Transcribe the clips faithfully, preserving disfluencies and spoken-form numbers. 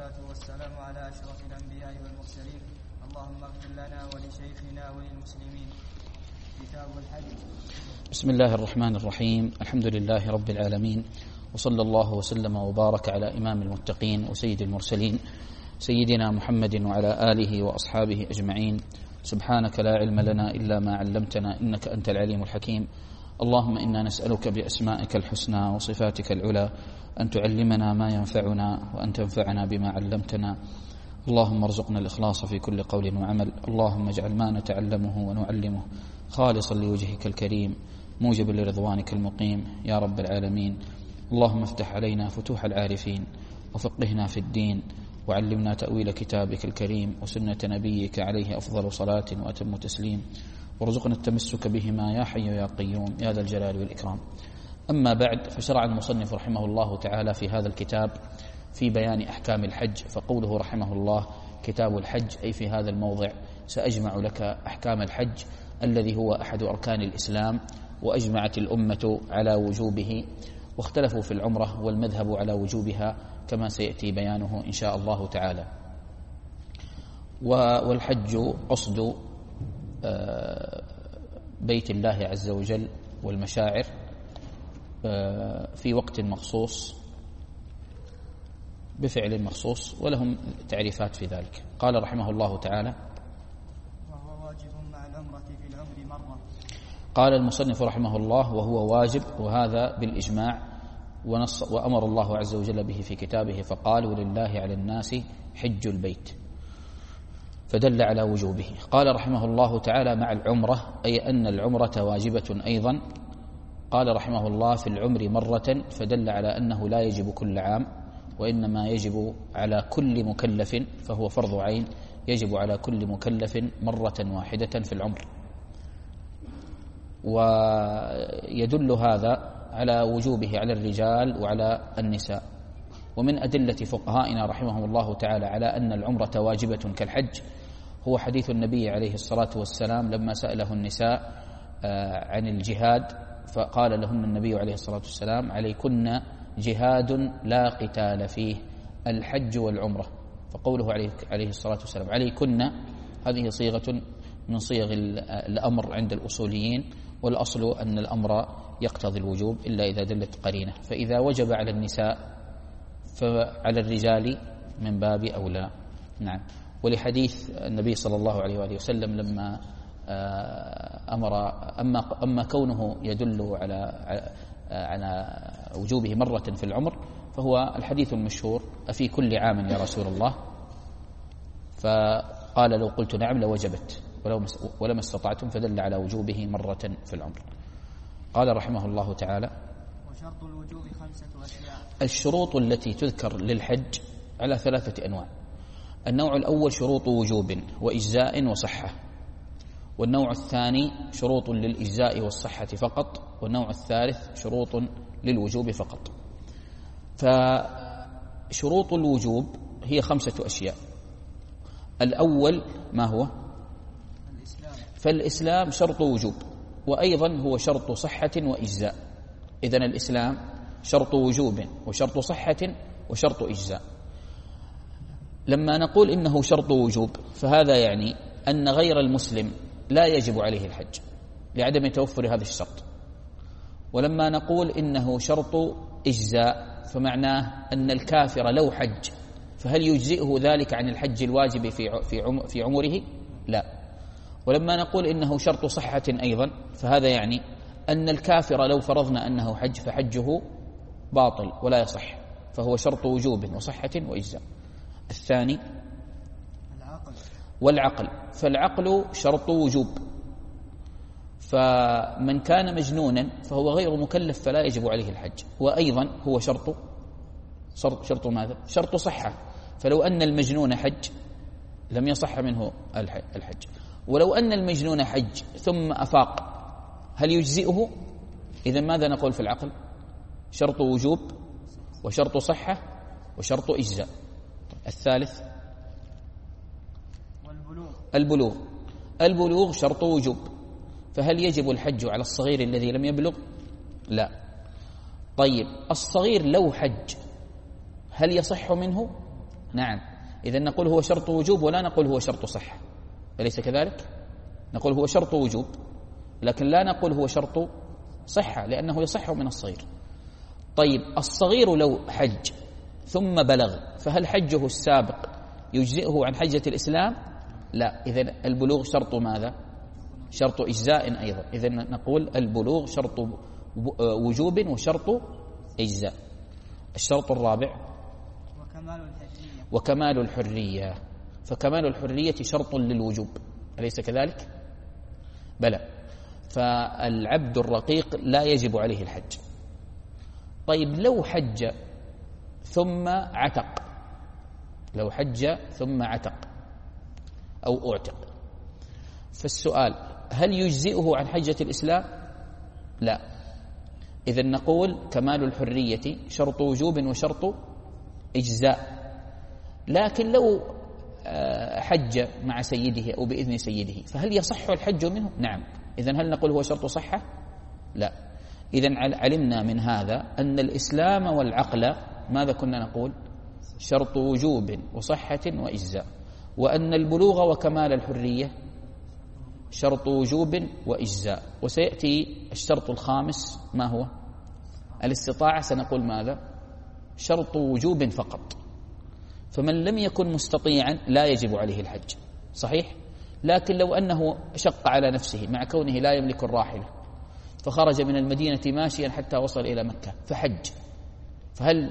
والصلاة والسلام على أشرف الأنبياء والمرسلين. اللهم اغفر لنا ولشيخنا وللمسلمين. كتاب الحج. بسم الله الرحمن الرحيم. الحمد لله رب العالمين، وصلى الله وسلم وبارك على إمام المتقين وسيد المرسلين سيدنا محمد وعلى آله وأصحابه أجمعين. سبحانك لا علم لنا إلا ما علمتنا إنك أنت العليم الحكيم. اللهم إنا نسألك بأسمائك الحسنى وصفاتك العلى أن تعلمنا ما ينفعنا وأن تنفعنا بما علمتنا. اللهم ارزقنا الإخلاص في كل قول وعمل. اللهم اجعل ما نتعلمه ونعلمه خالصا لوجهك الكريم موجبا لرضوانك المقيم يا رب العالمين. اللهم افتح علينا فتوح العارفين وفقهنا في الدين، وعلمنا تأويل كتابك الكريم وسنة نبيك عليه أفضل صلاة وأتم تسليم، وارزقنا التمسك بهما يا حي يا قيوم يا ذا الجلال والإكرام. أما بعد، فشرع المصنف رحمه الله تعالى في هذا الكتاب في بيان أحكام الحج، فقوله رحمه الله كتاب الحج أي في هذا الموضع سأجمع لك أحكام الحج الذي هو أحد أركان الإسلام، وأجمعت الأمة على وجوبه، واختلفوا في العمرة والمذهب على وجوبها كما سيأتي بيانه إن شاء الله تعالى. والحج قصد بيت الله عز وجل والمشاعر في وقت مخصوص بفعل مخصوص، ولهم تعريفات في ذلك. قال رحمه الله تعالى: وهو واجب مع العمرة في العمر مرة. قال المصنف رحمه الله: وهو واجب، وهذا بالإجماع، ونص وأمر الله عز وجل به في كتابه فقال: ولله على الناس حج البيت، فدل على وجوبه. قال رحمه الله تعالى: مع العمرة، أي أن العمرة واجبة أيضا. قال رحمه الله: في العمر مرة، فدل على أنه لا يجب كل عام، وإنما يجب على كل مكلف، فهو فرض عين يجب على كل مكلف مرة واحدة في العمر. ويدل هذا على وجوبه على الرجال وعلى النساء. ومن أدلة فقهائنا رحمهم الله تعالى على أن العمرة واجبة كالحج هو حديث النبي عليه الصلاة والسلام لما سأله النساء عن الجهاد، فقال لهن النبي عليه الصلاة والسلام: عليكن جهاد لا قتال فيه، الحج والعمرة. فقوله عليه الصلاة والسلام عليكن، هذه صيغة من صيغ الأمر عند الأصوليين، والأصل أن الأمر يقتضي الوجوب إلا إذا دلت قرينة، فإذا وجب على النساء فعلى الرجال من باب أولى. نعم. ولحديث النبي صلى الله عليه وآله وسلم لما أمر أما, أما كونه يدل على على وجوبه مرة في العمر، فهو الحديث المشهور: أفي كل عام يا رسول الله؟ فقال: لو قلت نعم لوجبت ولما استطعتم، فدل على وجوبه مرة في العمر. قال رحمه الله تعالى: وشرط الوجوب خمسة أشياء. الشروط التي تذكر للحج على ثلاثة أنواع. النوع الأول شروط وجوب وإجزاء وصحة، والنوع الثاني شروط للإجزاء والصحة فقط، والنوع الثالث شروط للوجوب فقط. فشروط الوجوب هي خمسة أشياء. الأول ما هو؟ الإسلام. فالإسلام شرط وجوب، وأيضا هو شرط صحة وإجزاء. إذن الإسلام شرط وجوب وشرط صحة وشرط إجزاء. لما نقول إنه شرط وجوب، فهذا يعني أن غير المسلم لا يجب عليه الحج لعدم توفر هذا الشرط. ولما نقول إنه شرط إجزاء، فمعناه أن الكافر لو حج فهل يجزئه ذلك عن الحج الواجب في في عمره؟ لا. ولما نقول إنه شرط صحة أيضا، فهذا يعني أن الكافر لو فرضنا أنه حج فحجه باطل ولا يصح، فهو شرط وجوب وصحة وإجزاء. الثاني العقل. والعقل، فالعقل شرط وجوب، فمن كان مجنونا فهو غير مكلف فلا يجب عليه الحج، وأيضا هو شرط شرط, شرط ماذا؟ شرط صحة، فلو أن المجنون حج لم يصح منه الحج. ولو أن المجنون حج ثم أفاق هل يجزئه؟ إذن ماذا نقول في العقل؟ شرط وجوب وشرط صحة وشرط إجزاء. الثالث والبلوغ. البلوغ البلوغ شرط وجوب، فهل يجب الحج على الصغير الذي لم يبلغ؟ لا. طيب الصغير لو حج هل يصح منه؟ نعم، إذا نقول هو شرط وجوب ولا نقول هو شرط صحة، أليس كذلك؟ نقول هو شرط وجوب لكن لا نقول هو شرط صحة لأنه يصح من الصغير. طيب الصغير لو حج ثم بلغ فهل حجه السابق يجزئه عن حجة الإسلام؟ لا، إذن البلوغ شرط ماذا؟ شرط إجزاء أيضا. إذن نقول البلوغ شرط وجوب وشرط إجزاء. الشرط الرابع وكمال الحرية. وكمال الحرية، فكمال الحرية شرط للوجوب أليس كذلك؟ بلى، فالعبد الرقيق لا يجب عليه الحج. طيب لو حج ثم عتق، لو حج ثم عتق أو أعتق، فالسؤال هل يجزئه عن حجة الإسلام؟ لا. إذن نقول كمال الحرية شرط وجوب وشرط إجزاء. لكن لو حج مع سيده أو بإذن سيده فهل يصح الحج منه؟ نعم. إذن هل نقول هو شرط صحة؟ لا. إذن علمنا من هذا أن الإسلام والعقل ماذا كنا نقول؟ شرط وجوب وصحة وإجزاء، وأن البلوغ وكمال الحرية شرط وجوب وإجزاء. وسيأتي الشرط الخامس ما هو؟ الاستطاعة، سنقول ماذا؟ شرط وجوب فقط. فمن لم يكن مستطيعا لا يجب عليه الحج، صحيح؟ لكن لو أنه شق على نفسه مع كونه لا يملك الراحلة فخرج من المدينة ماشيا حتى وصل إلى مكة فحج، فهل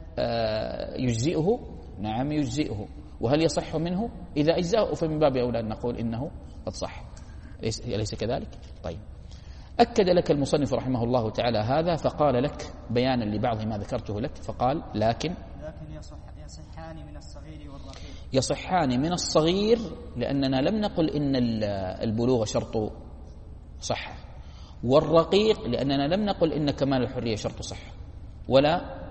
يجزئه؟ نعم يجزئه. وهل يصح منه؟ إذا أجزأه فمن باب أولى أن نقول إنه قد صح، أليس كذلك؟ طيب، أكد لك المصنف رحمه الله تعالى هذا فقال لك بيانا لبعض ما ذكرته لك، فقال لكن لكن يصح يصحان من الصغير والرقيق. يصحان من الصغير لأننا لم نقل إن البلوغ شرط صحة، والرقيق لأننا لم نقل إن كمال الحرية شرط صحة، ولا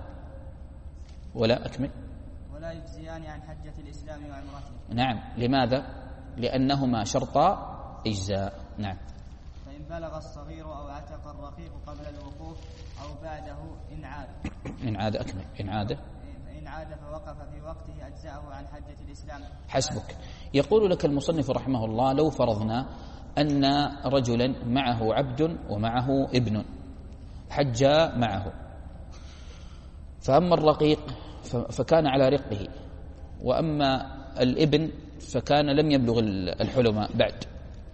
ولا أكمل ولا يجزيان عن حجة الإسلام وعمرته. نعم، لماذا؟ لأنهما شرطا إجزاء. نعم. فإن بلغ الصغير أو عتق الرقيق قبل الوقوف أو بعده إن عاد إن عاد أكمل إن عاد فإن عاد فوقف في وقته أجزأه عن حجة الإسلام. حسبك. يقول لك المصنف رحمه الله لو فرضنا أن رجلا معه عبد ومعه ابن حجا معه، فأما الرقيق فكان على رقه، وأما الابن فكان لم يبلغ الحلم بعد،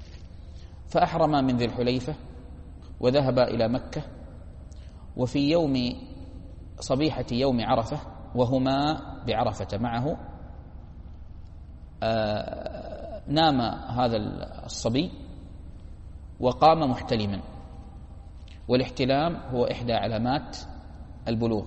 فأحرم من ذي الحليفة وذهب إلى مكة، وفي يوم صبيحة يوم عرفة وهما بعرفة معه آه نام هذا الصبي وقام محتلما، والاحتلام هو إحدى علامات البلوغ.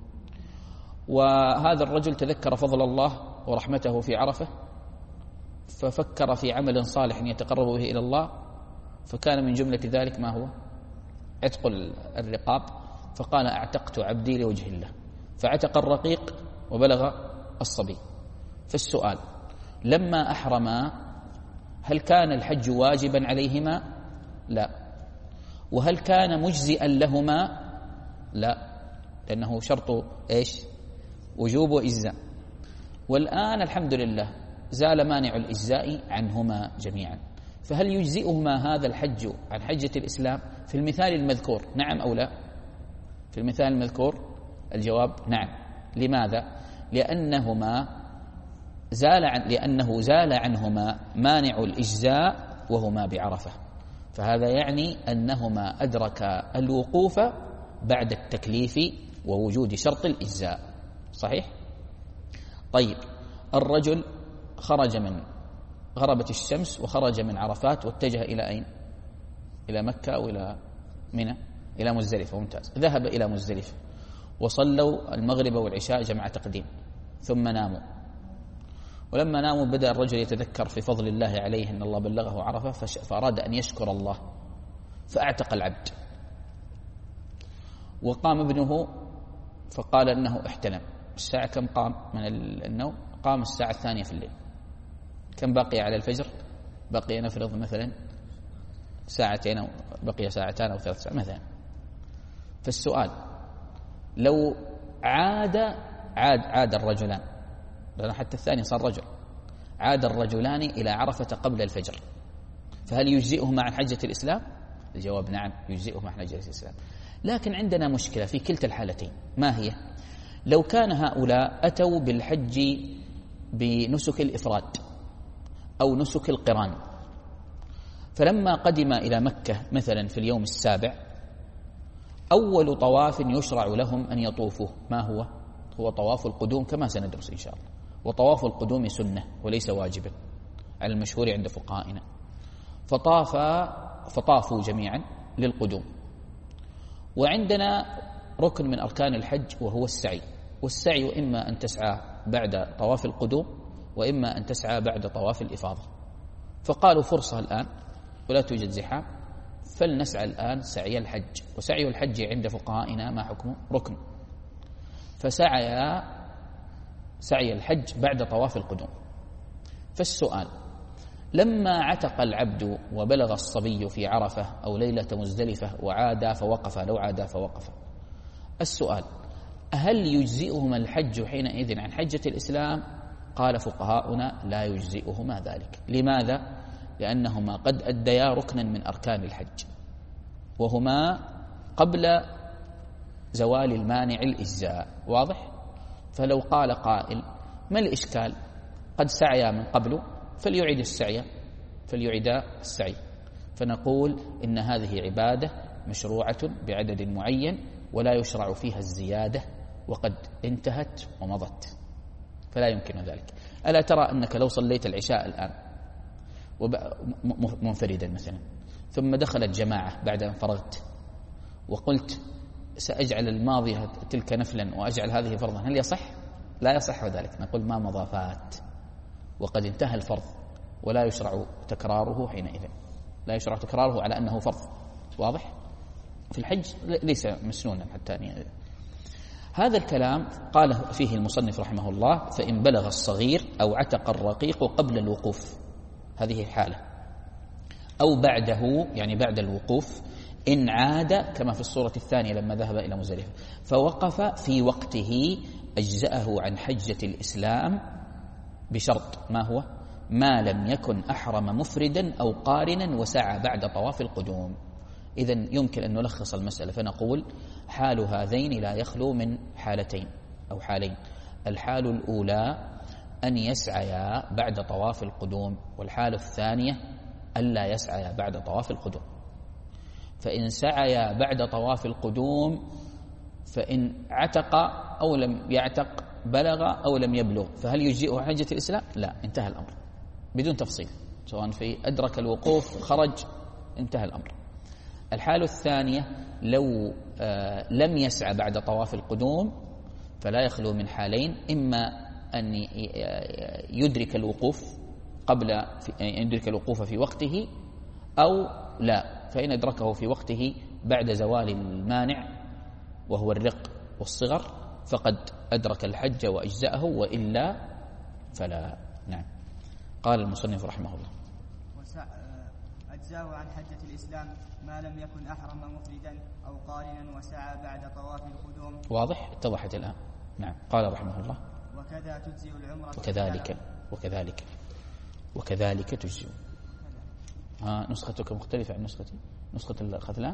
وهذا الرجل تذكر فضل الله ورحمته في عرفة ففكر في عمل صالح يتقرب به إلى الله، فكان من جملة ذلك ما هو؟ عتق الرقاب، فقال أعتقت عبدي لوجه الله، فعتق الرقيق وبلغ الصبي. فالسؤال لما أحرما هل كان الحج واجبا عليهما؟ لا. وهل كان مجزئا لهما؟ لا، لأنه شرط إيش؟ وجوب وإجزاء. والآن الحمد لله زال مانع الإجزاء عنهما جميعا، فهل يجزئهما هذا الحج عن حجة الإسلام في المثال المذكور؟ نعم أو لا؟ في المثال المذكور الجواب نعم. لماذا؟ لأنهما زال عن لأنه زال عنهما مانع الإجزاء وهما بعرفة، فهذا يعني أنهما أدركا الوقوف بعد التكليف ووجود شرط الإجزاء، صحيح؟ طيب، الرجل خرج من غربت الشمس وخرج من عرفات واتجه إلى أين؟ إلى مكة أو إلى منى؟ إلى مزدلفة. ممتاز. ذهب إلى مزدلفة وصلوا المغرب والعشاء جمع تقديم ثم ناموا، ولما ناموا بدأ الرجل يتذكر في فضل الله عليه أن الله بلغه عرفة فأراد أن يشكر الله فأعتق العبد، وقام ابنه فقال أنه احتلم. الساعة كم قام من النوم؟ قام الساعة الثانية في الليل. كم بقي على الفجر؟ بقي نفرض مثلا ساعتين أو بقي ساعتان أو ثلاث ساعات مثلا. فالسؤال لو عاد عاد عاد الرجلان لأن حتى الثاني صار رجل. عاد الرجلان إلى عرفة قبل الفجر، فهل يجزئهما عن حجة الإسلام؟ الجواب نعم، يجزئهما عن حجة الإسلام. لكن عندنا مشكلة في كلتا الحالتين. ما هي؟ لو كان هؤلاء أتوا بالحج بنسك الإفراد أو نسك القران، فلما قدم إلى مكة مثلا في اليوم السابع، أول طواف يشرع لهم أن يطوفوه ما هو؟ هو طواف القدوم كما سندرس إن شاء الله. وطواف القدوم سنة وليس واجبا على المشهور عند فقهائنا. فطاف فطافوا جميعا للقدوم. وعندنا ركن من أركان الحج وهو السعي، والسعي إما أن تسعى بعد طواف القدوم وإما أن تسعى بعد طواف الإفاضة. فقالوا فرصة الآن ولا توجد زحام، فلنسعى الآن سعي الحج. وسعي الحج عند فقهائنا ما حكمه؟ ركن. فسعي سعي الحج بعد طواف القدوم. فالسؤال: لما عتق العبد وبلغ الصبي في عرفة أو ليلة مزدلفة وعاد فوقف، لو عاد فوقف، السؤال: هل يجزئهما الحج حينئذ عن حجة الإسلام؟ قال فقهاؤنا: لا يجزئهما ذلك. لماذا؟ لأنهما قد أديا ركنا من أركان الحج، وهما قبل زوال المانع الإجزاء. واضح؟ فلو قال قائل: ما الإشكال؟ قد سعيا من قبل، فليعيد السعي فليعيدا السعي. فنقول إن هذه عبادة مشروعة بعدد معين ولا يشرع فيها الزيادة، وقد انتهت ومضت، فلا يمكن ذلك. ألا ترى أنك لو صليت العشاء الآن منفردا مثلا، ثم دخلت جماعة بعد أن فرغت، وقلت سأجعل الماضية تلك نفلا وأجعل هذه فرضا، هل يصح؟ لا يصح ذلك. نقول ما مضى فات، وقد انتهى الفرض ولا يشرع تكراره حينئذ، لا يشرع تكراره على أنه فرض. واضح؟ في الحج ليس مسنونا حتى يعني. هذا الكلام قال فيه المصنف رحمه الله: فإن بلغ الصغير أو عتق الرقيق قبل الوقوف، هذه حالة، أو بعده يعني بعد الوقوف، إن عاد كما في الصورة الثانية لما ذهب إلى مزدلفة فوقف في وقته، أجزأه عن حجة الإسلام بشرط، ما هو؟ ما لم يكن أحرم مفردا أو قارنا وسعى بعد طواف القدوم. إذن يمكن أن نلخص المسألة فنقول: حال هذين لا يخلو من حالتين أو حالين. الحال الأولى أن يسعيا بعد طواف القدوم، والحالة الثانية ألا يسعيا بعد طواف القدوم. فإن سعيا بعد طواف القدوم، فإن عتق أو لم يعتق، بلغ أو لم يبلغ، فهل يجزئه حجة الإسلام؟ لا، انتهى الأمر بدون تفصيل، سواء في أدرك الوقوف خرج، انتهى الأمر. الحالة الثانية لو آه لم يسعى بعد طواف القدوم، فلا يخلو من حالين: إما أن يدرك الوقوف قبل يدرك الوقوف في وقته، أو لا، فإن أدركه في وقته بعد زوال المانع وهو الرق والصغر فقد أدرك الحج وأجزأه، وإلا فلا. نعم. قال المصنف رحمه الله: أجزاه عن حجة الإسلام ما لم يكن أحرم مفردا أو قارنا وسعى بعد طواف القدوم. واضح؟ اتضحت الآن. نعم. قال رحمه الله: وكذا تجزئ العمرة وكذلك وكذلك وكذلك تجزئ. ها نسختك مختلفة عن نسختي، نسخة الخذلان.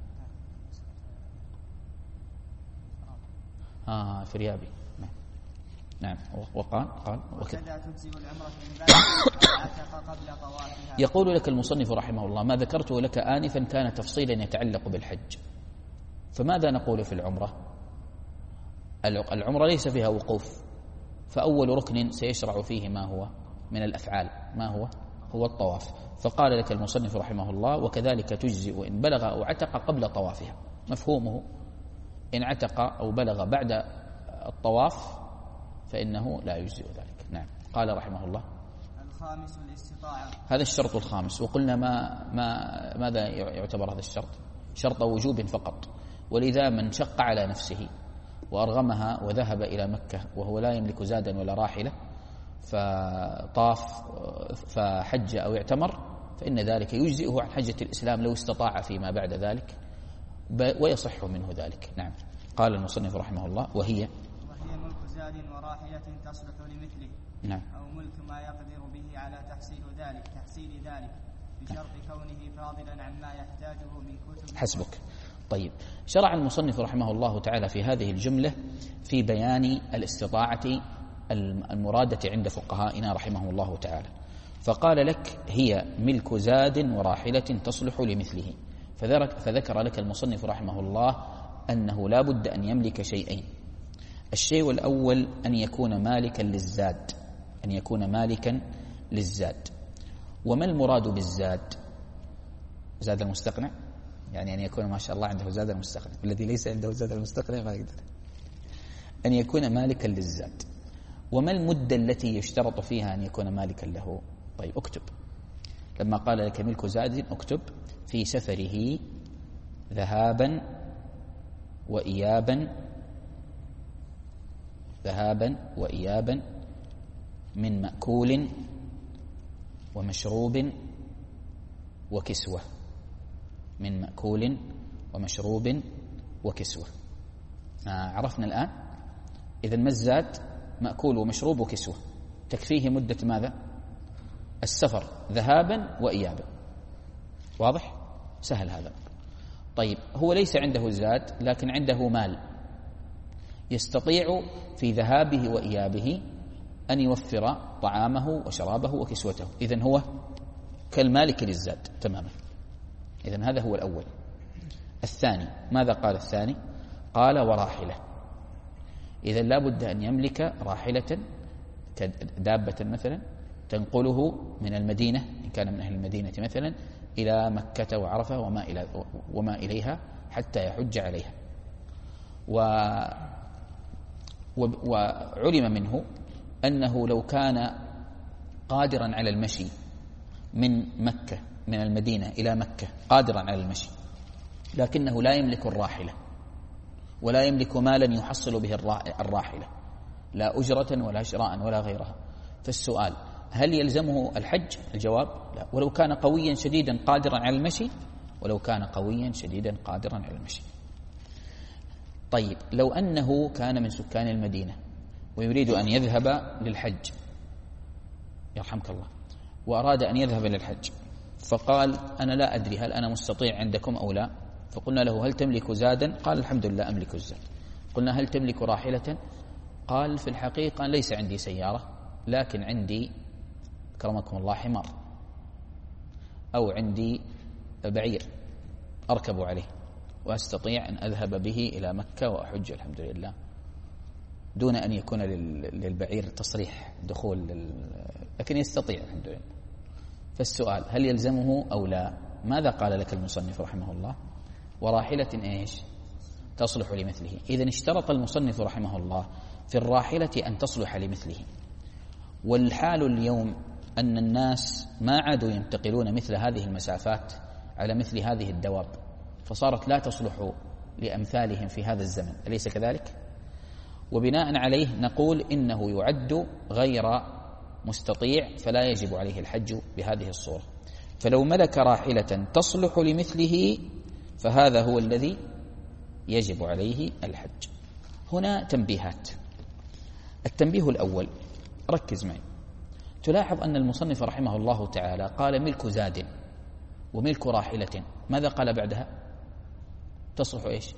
ها في ريابي. نعم. نعم. وقال قال وكذا تجزئ العمرة من بعد عتق قبل طوافها. يقول لك المصنف رحمه الله: ما ذكرته لك آنفا كان تفصيلا يتعلق بالحج، فماذا نقول في العمرة؟ العمرة ليس فيها وقوف، فأول ركن سيشرع فيه ما هو من الأفعال، ما هو؟ هو الطواف. فقال لك المصنف رحمه الله: وكذلك تجزئ إن بلغ أو عتق قبل طوافها. مفهومه: إن عتق أو بلغ بعد الطواف فإنه لا يجزئ ذلك. نعم. قال رحمه الله: الخامس الاستطاعة. هذا الشرط الخامس. وقلنا ما ما ماذا يعتبر هذا الشرط؟ شرط وجوب فقط. ولذا من شق على نفسه وأرغمها وذهب إلى مكة وهو لا يملك زادا ولا راحلة، فطاف فحج أو اعتمر، فإن ذلك يجزئه عن حجة الإسلام لو استطاع فيما بعد ذلك، ويصح منه ذلك. نعم. قال المصنف رحمه الله: وهي وهي ملك زاد زاد وراحلة تصلح لمثله. نعم. أو ملك ما يقدر به على تحصيل ذلك تحصيل ذلك بشرط كونه فاضلا عما يحتاجه من كتب. حسبك. طيب، شرع المصنف رحمه الله تعالى في هذه الجملة في بيان الاستطاعة المرادة عند فقهائنا رحمه الله تعالى، فقال لك هي ملك زاد وراحلة تصلح لمثله، فذكر لك المصنف رحمه الله أنه لا بد أن يملك شيئين. الشيء الأول أن يكون مالكا للزاد، أن يكون مالكا للزاد. وما المراد بالزاد؟ زاد المستقنع، يعني أن يكون ما شاء الله عنده زاد المستقنع، الذي ليس عنده زاد المستقنع ما يقدر. أن يكون مالكا للزاد. وما المدة التي يشترط فيها أن يكون مالكا له؟ طيب اكتب، لما قال لك ملك زاد اكتب في سفره ذهابا وإيابا، ذهابا وإيابا من مأكول ومشروب وكسوة، من مأكول ومشروب وكسوة. عرفنا الآن إذن ما الزاد؟ مأكول ومشروب وكسوة، تكفيه مدة ماذا؟ السفر ذهابا وإيابا. واضح؟ سهل هذا. طيب، هو ليس عنده زاد لكن عنده مال، يستطيع في ذهابه وإيابه أن يوفر طعامه وشرابه وكسوته، إذن هو كالمالك للزاد تماما. إذن هذا هو الأول. الثاني، ماذا قال الثاني؟ قال وراحلة. إذن لا بد أن يملك راحلة كدابة مثلا تنقله من المدينة إن كان من أهل المدينة مثلا إلى مكة وعرفة وما, إلى وما إليها حتى يحج عليها. و وعلم منه أنه لو كان قادرا على المشي من مكة من المدينة إلى مكة، قادرا على المشي، لكنه لا يملك الراحلة ولا يملك مالا يحصل به الراحلة، لا أجرة ولا شراء ولا غيرها، فالسؤال هل يلزمه الحج؟ الجواب لا، ولو كان قويا شديدا قادرا على المشي، ولو كان قويا شديدا قادرا على المشي. طيب، لو أنه كان من سكان المدينة ويريد أن يذهب للحج، يرحمك الله، وأراد أن يذهب للحج، فقال أنا لا أدري هل أنا مستطيع عندكم أو لا، فقلنا له هل تملك زادا؟ قال الحمد لله أملك الزاد. قلنا هل تملك راحلة؟ قال في الحقيقة ليس عندي سيارة، لكن عندي كرمكم الله حمار، أو عندي بعير أركب عليه وأستطيع أن أذهب به إلى مكة وأحج الحمد لله، دون أن يكون للبعير تصريح دخول لل... لكن يستطيع الحمد لله. فالسؤال هل يلزمه أو لا؟ ماذا قال لك المصنف رحمه الله؟ وراحلة إيش؟ تصلح لمثله. إذن اشترط المصنف رحمه الله في الراحلة أن تصلح لمثله. والحال اليوم أن الناس ما عادوا ينتقلون مثل هذه المسافات على مثل هذه الدواب، فصارت لا تصلح لأمثالهم في هذا الزمن، أليس كذلك؟ وبناء عليه نقول إنه يعد غير مستطيع فلا يجب عليه الحج بهذه الصورة. فلو ملك راحلة تصلح لمثله فهذا هو الذي يجب عليه الحج. هنا تنبيهات. التنبيه الأول، ركز معي، تلاحظ أن المصنف رحمه الله تعالى قال ملك زاد وملك راحلة، ماذا قال بعدها؟ تصلح إيش؟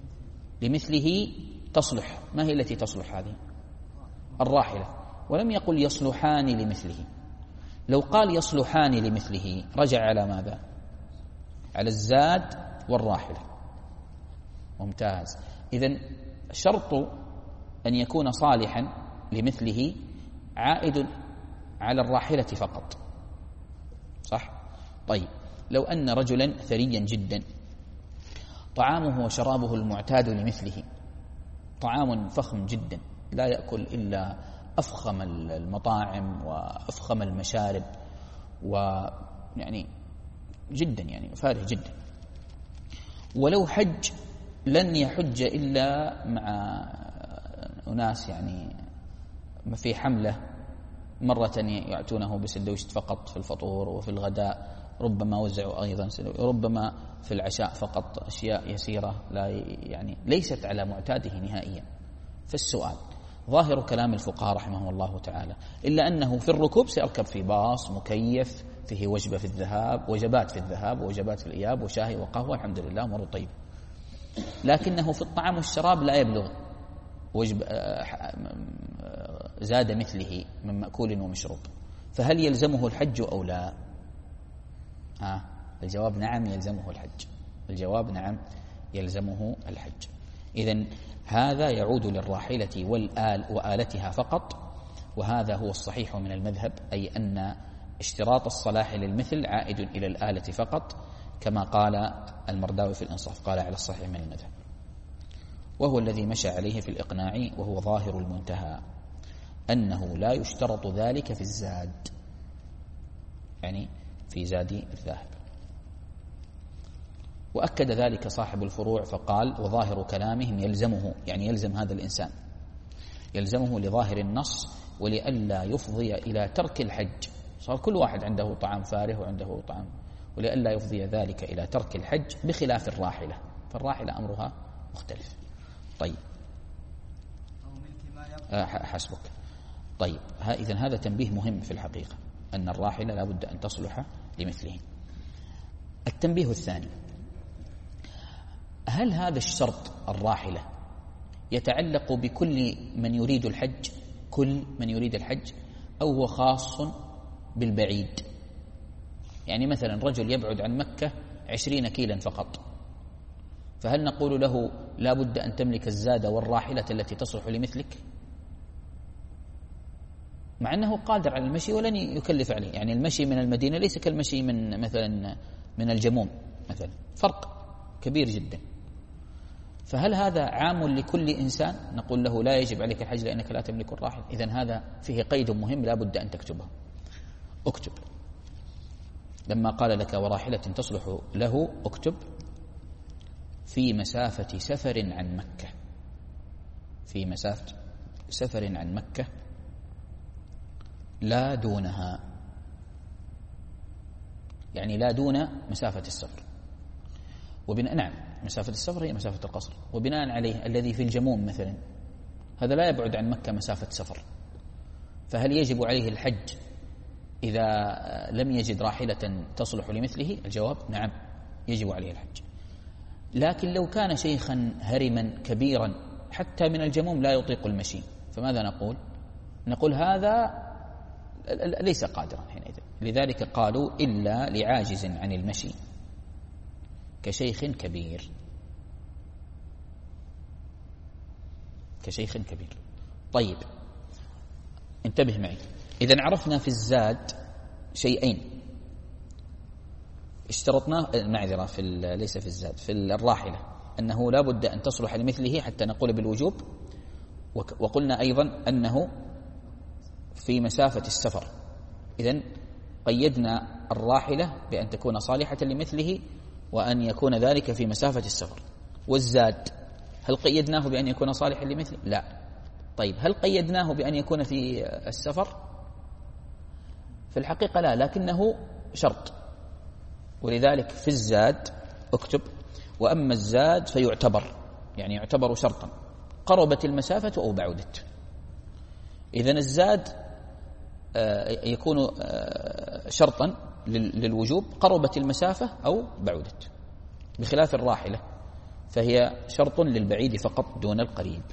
لمثله تصلح. ما هي التي تصلح هذه؟ الراحلة. ولم يقل يصلحان لمثله. لو قال يصلحان لمثله رجع على ماذا؟ على الزاد والراحلة. ممتاز. إذن شرط أن يكون صالحا لمثله عائد على الراحلة فقط، صح؟ طيب، لو أن رجلا ثريا جدا طعامه وشرابه المعتاد لمثله، طعام فخم جدا لا يأكل إلا أفخم المطاعم وأفخم المشارب، ويعني جدا يعني فارغ جدا، ولو حج لن يحج إلا مع أناس يعني في حملة، مرة يأتونه بسندويشة فقط في الفطور وفي الغداء، ربما وزعوا أيضا ربما في العشاء فقط أشياء يسيرة لا يعني ليست على معتاده نهائيا. فالسؤال ظاهر كلام الفقهاء رحمهم الله تعالى، إلا أنه في الركوب سيركب في باص مكيف فيه وجبة في الذهاب، وجبات في الذهاب ووجبات في الإياب وشاهي وقهوة الحمد لله أمور طيب، لكنه في الطعام والشراب لا يبلغ وجب زاد مثله من مأكول ومشروب، فهل يلزمه الحج أو لا؟ آه الجواب نعم يلزمه الحج، الجواب نعم يلزمه الحج. إذن هذا يعود للراحلة والآل وآلتها فقط، وهذا هو الصحيح من المذهب، أي أن اشتراط الصلاح للمثل عائد إلى الآلة فقط، كما قال المرداوي في الإنصاف، قال على الصحيح من المذهب، وهو الذي مشى عليه في الإقناع، وهو ظاهر المنتهى أنه لا يشترط ذلك في الزاد، يعني في زاد الذاهب. وأكد ذلك صاحب الفروع فقال: وظاهر كلامهم يلزمه، يعني يلزم هذا الإنسان، يلزمه لظاهر النص ولئلا يفضي إلى ترك الحج، صار كل واحد عنده طعام فارغ وعنده طعام، ولئلا يفضي ذلك إلى ترك الحج، بخلاف الراحلة، فالراحلة أمرها مختلف. طيب آه حسبك. طيب إذن هذا تنبيه مهم في الحقيقة، أن الراحلة لا بد أن تصلح لمثله. التنبيه الثاني: هل هذا الشرط الراحلة يتعلق بكل من يريد الحج، كل من يريد الحج، أو هو خاص بالبعيد؟ يعني مثلا رجل يبعد عن مكة عشرين كيلا فقط، فهل نقول له لا بد أن تملك الزاد والراحلة التي تصلح لمثلك، مع أنه قادر على المشي ولن يكلف عليه؟ يعني المشي من المدينة ليس كالمشي من مثلا من الجموم مثلا، فرق كبير جدا. فهل هذا عام لكل إنسان؟ نقول له لا يجب عليك الحج لأنك لا تملك الراحل. إذن هذا فيه قيد مهم لا بد أن تكتبه. اكتب لما قال لك وراحلة تصلح له، اكتب في مسافة سفر عن مكة، في مسافة سفر عن مكة لا دونها، يعني لا دون مسافة السفر. وبناء نعم مسافة السفر هي مسافة القصر، وبناء عليه الذي في الجموم مثلا هذا لا يبعد عن مكة مسافة سفر، فهل يجب عليه الحج إذا لم يجد راحلة تصلح لمثله؟ الجواب نعم يجب عليه الحج. لكن لو كان شيخا هرما كبيرا حتى من الجموم لا يطيق المشي، فماذا نقول؟ نقول هذا ليس قادرا حينئذ. لذلك قالوا إلا لعاجز عن المشي كشيخ كبير، كشيخ كبير. طيب انتبه معي، إذن عرفنا في الزاد شيئين اشترطناه، معذرة في ليس في الزاد، في الراحلة، أنه لا بد أن تصلح لمثله حتى نقول بالوجوب، وقلنا أيضا أنه في مسافة السفر. إذن قيدنا الراحلة بأن تكون صالحة لمثله وأن يكون ذلك في مسافة السفر. والزاد هل قيدناه بأن يكون صالحا لمثله؟ لا. طيب هل قيدناه بأن يكون في السفر؟ في الحقيقة لا، لكنه شرط، ولذلك في الزاد اكتب: وأما الزاد فيعتبر، يعني يعتبر شرطا، قربت المسافة أو بعدت. إذن الزاد يكون شرطا للوجوب قربت المسافة أو بعدت، بخلاف الراحلة فهي شرط للبعيد فقط دون القريب.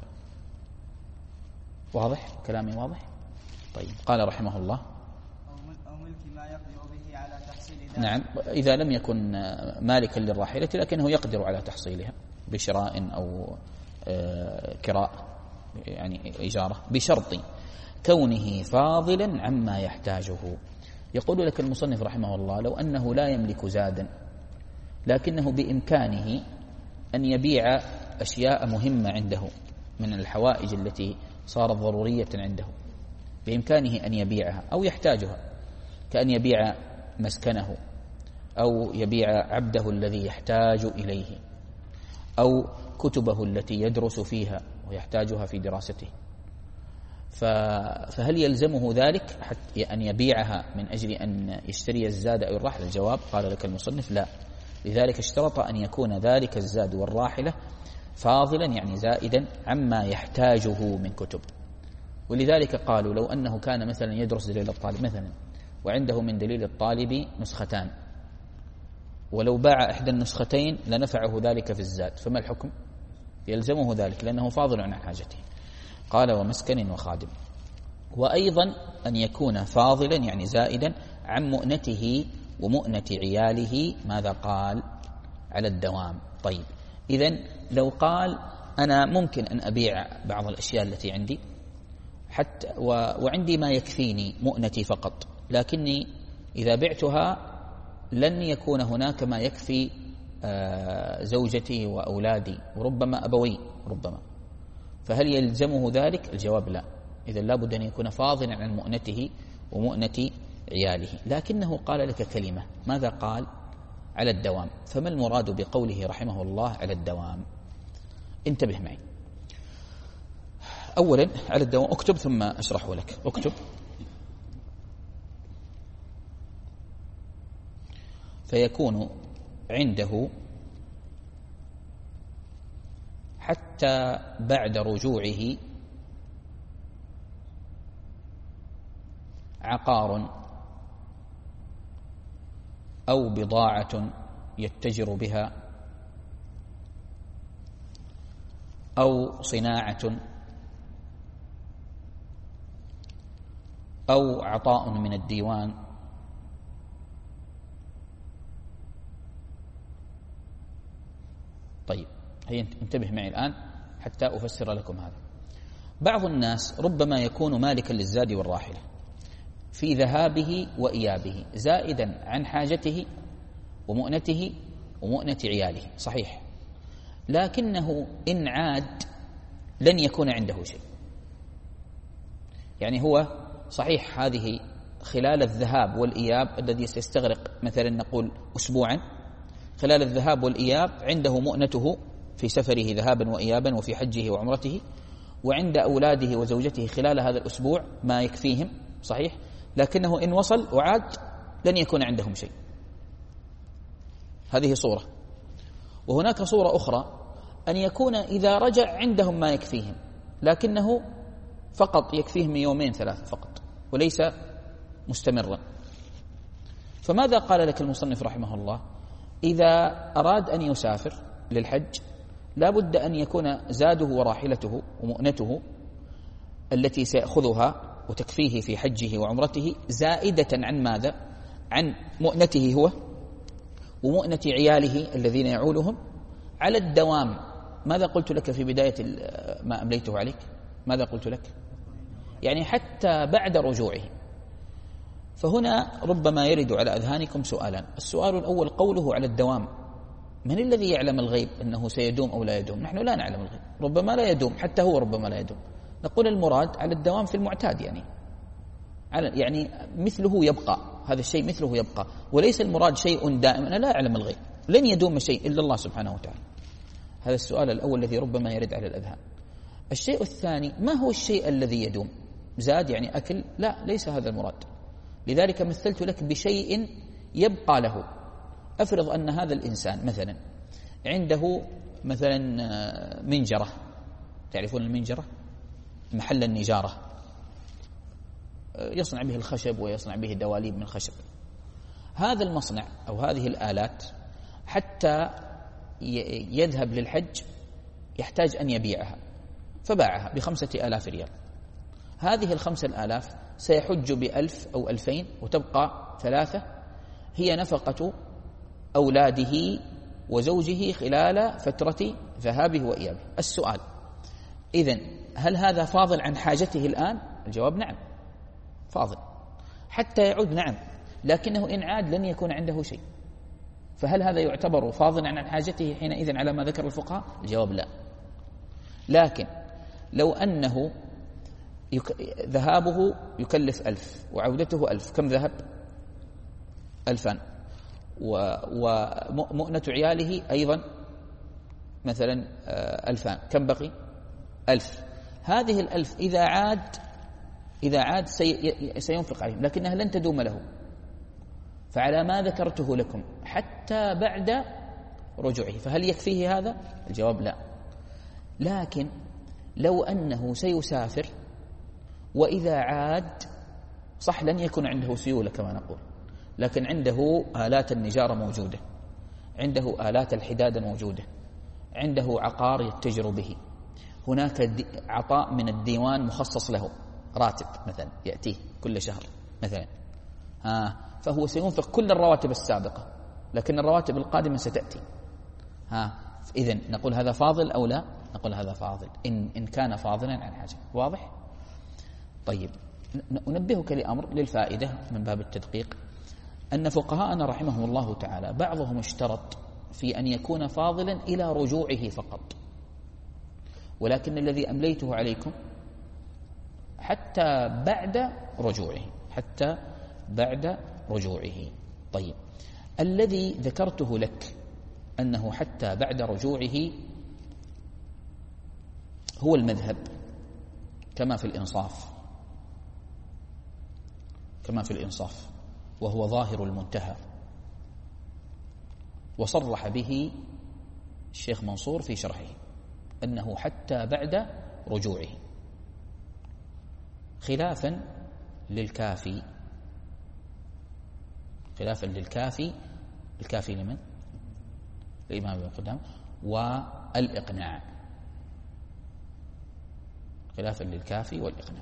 واضح؟ كلامي واضح؟ طيب قال رحمه الله: أو ملك ما يقدر به على تحصيل ذلك. نعم، إذا لم يكن مالكا للراحلة لكنه يقدر على تحصيلها بشراء أو كراء، يعني إجارة، بشرط كونه فاضلا عما يحتاجه. يقول لك المصنف رحمه الله: لو أنه لا يملك زادا لكنه بإمكانه أن يبيع أشياء مهمة عنده من الحوائج التي صارت ضرورية عنده، بإمكانه أن يبيعها أو يحتاجها، كأن يبيع مسكنه أو يبيع عبده الذي يحتاج إليه أو كتبه التي يدرس فيها ويحتاجها في دراسته، فهل يلزمه ذلك حتى أن يبيعها من أجل أن يشتري الزاد أو الراحلة؟ الجواب قال لك المصنف: لا. لذلك اشترط أن يكون ذلك الزاد والراحلة فاضلا، يعني زائدا عما يحتاجه من كتب. ولذلك قالوا لو أنه كان مثلا يدرس دليل الطالب مثلا وعنده من دليل الطالب نسختان، ولو باع إحدى النسختين لنفعه ذلك في الزاد، فما الحكم؟ يلزمه ذلك لأنه فاضل عن حاجته. قال ومسكن وخادم. وأيضا أن يكون فاضلا يعني زائدا عن مؤنته ومؤنة عياله. ماذا قال؟ على الدوام. طيب إذن لو قال أنا ممكن أن أبيع بعض الأشياء التي عندي حتى وعندي ما يكفيني مؤنتي فقط، لكني إذا بعتها لن يكون هناك ما يكفي زوجتي وأولادي وربما أبوي ربما، فهل يلزمه ذلك؟ الجواب لا. إذن لابد أن يكون فاضلا عن مؤنته ومؤنة عياله. لكنه قال لك كلمة، ماذا قال؟ على الدوام. فما المراد بقوله رحمه الله على الدوام؟ انتبه معي. أولا على الدوام، اكتب ثم أشرحه لك. اكتب. فيكون عنده حتى بعد رجوعه عقار أو بضاعة يتجر بها أو صناعة أو عطاء من الديوان طيب هي انتبه معي الآن حتى أفسر لكم هذا. بعض الناس ربما يكون مالكا للزاد والراحلة في ذهابه وإيابه زائدا عن حاجته ومؤنته ومؤنة عياله، صحيح، لكنه إن عاد لن يكون عنده شيء. يعني هو صحيح هذه خلال الذهاب والإياب الذي سيستغرق مثلا نقول أسبوعا، خلال الذهاب والإياب عنده مؤنته في سفره ذهابا وإيابا وفي حجه وعمرته، وعند أولاده وزوجته خلال هذا الأسبوع ما يكفيهم، صحيح، لكنه إن وصل وعاد لن يكون عندهم شيء. هذه صورة. وهناك صورة أخرى أن يكون إذا رجع عندهم ما يكفيهم، لكنه فقط يكفيهم يومين ثلاثة فقط وليس مستمرا. فماذا قال لك المصنف رحمه الله؟ إذا أراد أن يسافر للحج لا بد أن يكون زاده وراحلته ومؤنته التي سيأخذها وتكفيه في حجه وعمرته زائدة عن ماذا؟ عن مؤنته هو ومؤنة عياله الذين يعولهم على الدوام. ماذا قلت لك في بداية ما أمليته عليك؟ ماذا قلت لك؟ يعني حتى بعد رجوعه. فهنا ربما يرد على أذهانكم سؤالان. السؤال الأول قوله على الدوام، من الذي يعلم الغيب أنه سيدوم أو لا يدوم؟ نحن لا نعلم الغيب، ربما لا يدوم، حتى هو ربما لا يدوم. نقول المراد على الدوام في المعتاد، يعني يعني مثله يبقى، هذا الشيء مثله يبقى، وليس المراد شيء دائم. أنا لا أعلم الغيب، لن يدوم شيء إلا الله سبحانه وتعالى. هذا السؤال الأول الذي ربما يرد على الأذهان. الشيء الثاني، ما هو الشيء الذي يدوم؟ زاد يعني أكل؟ لا، ليس هذا المراد. لذلك مثلت لك بشيء يبقى له. أفرض أن هذا الإنسان مثلا عنده مثلا منجرة، تعرفون المنجرة؟ محل النجارة، يصنع به الخشب ويصنع به دواليب من الخشب. هذا المصنع أو هذه الآلات حتى يذهب للحج يحتاج أن يبيعها، فباعها بخمسة آلاف ريال. هذه الخمسة الآلاف سيحج بألف أو ألفين وتبقى ثلاثة هي نفقة أولاده وزوجه خلال فترة ذهابه وإيابه. السؤال إذن هل هذا فاضل عن حاجته الآن؟ الجواب نعم فاضل حتى يعود، نعم، لكنه إن عاد لن يكون عنده شيء. فهل هذا يعتبر فاضل عن حاجته حينئذ على ما ذكر الفقهاء؟ الجواب لا. لكن لو أنه يك... ذهابه يكلف ألف وعودته ألف، كم ذهب؟ ألفان، ومؤنة عياله أيضا مثلا ألفان، كم بقي؟ ألف. هذه الألف إذا عاد إذا عاد سي... سينفق عليهم، لكنها لن تدوم له. فعلى ما ذكرته لكم حتى بعد رجوعه، فهل يكفيه هذا؟ الجواب لا. لكن لو أنه سيسافر وإذا عاد صح لن يكون عنده سيولة كما نقول، لكن عنده آلات النجارة موجودة، عنده آلات الحدادة موجودة، عنده عقار يتجر به، هناك عطاء من الديوان مخصص له، راتب مثلا يأتيه كل شهر مثلا، ها فهو سينفق كل الرواتب السابقة، لكن الرواتب القادمة ستأتي. ها إذن نقول هذا فاضل أو لا؟ نقول هذا فاضل إن, إن كان فاضلا عن حاجة. واضح؟ طيب أنبهك لأمر للفائدة من باب التدقيق، أن فقهاءنا رحمهم الله تعالى بعضهم اشترط في أن يكون فاضلا إلى رجوعه فقط، ولكن الذي أمليته عليكم حتى بعد رجوعه، حتى بعد رجوعه. طيب الذي ذكرته لك أنه حتى بعد رجوعه هو المذهب كما في الإنصاف، كما في الإنصاف وهو ظاهر المنتهى، وصرح به الشيخ منصور في شرحه أنه حتى بعد رجوعه، خلافا للكافي، خلافا للكافي. الكافي لمن؟ الإمام ابن قدامة. والإقناع، خلافا للكافي والإقناع،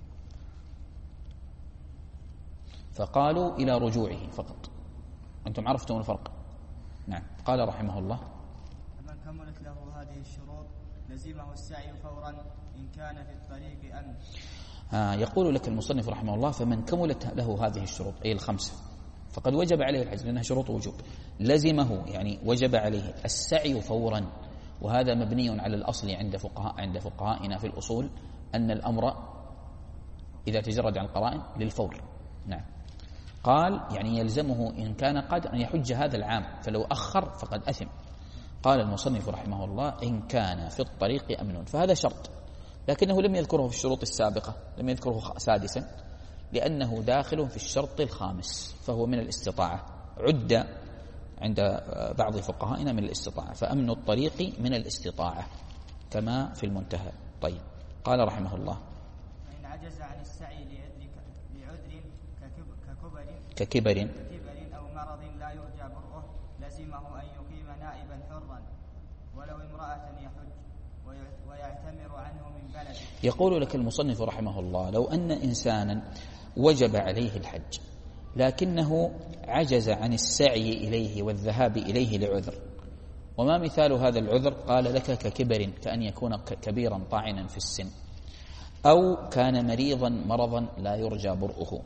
فقالوا إلى رجوعه فقط. أنتم عرفتم الفرق؟ نعم. قال رحمه الله: فمن كملت له هذه الشروط لزمه السعي فورا إن كان في الطريق أمن. آه يقول لك المصنف رحمه الله: فمن كملت له هذه الشروط أي الخمسة فقد وجب عليه الحج، لأنها شروط وجوب. لزمه يعني وجب عليه السعي فورا، وهذا مبني على الأصل عند فقهاء عند فقهائنا في الأصول أن الأمر إذا تجرد عن القرائن للفور. نعم. قال يعني يلزمه إن كان قادر أن يحج هذا العام، فلو أخر فقد أثم. قال المصنف رحمه الله: إن كان في الطريق أمن، فهذا شرط، لكنه لم يذكره في الشروط السابقة، لم يذكره سادسا، لأنه داخل في الشرط الخامس، فهو من الاستطاعة، عد عند بعض فقهائنا من الاستطاعة، فأمن الطريق من الاستطاعة كما في المنتهى. طيب قال رحمه الله: فإن عجز عن السعي لعذر ككبر ككبر ككبر أو مرض لا يرجى برؤه لزمه أن يقيم نائبا حرا ولو امرأة يحج ويعتمر عنه من بلده. يقول لك المصنف رحمه الله: لو أن إنسانا وجب عليه الحج لكنه عجز عن السعي إليه والذهاب إليه لعذر، وما مثال هذا العذر؟ قال لك ككبر، كأن يكون كبيرا طاعنا في السن، أو كان مريضا مرضا لا يرجى برؤه.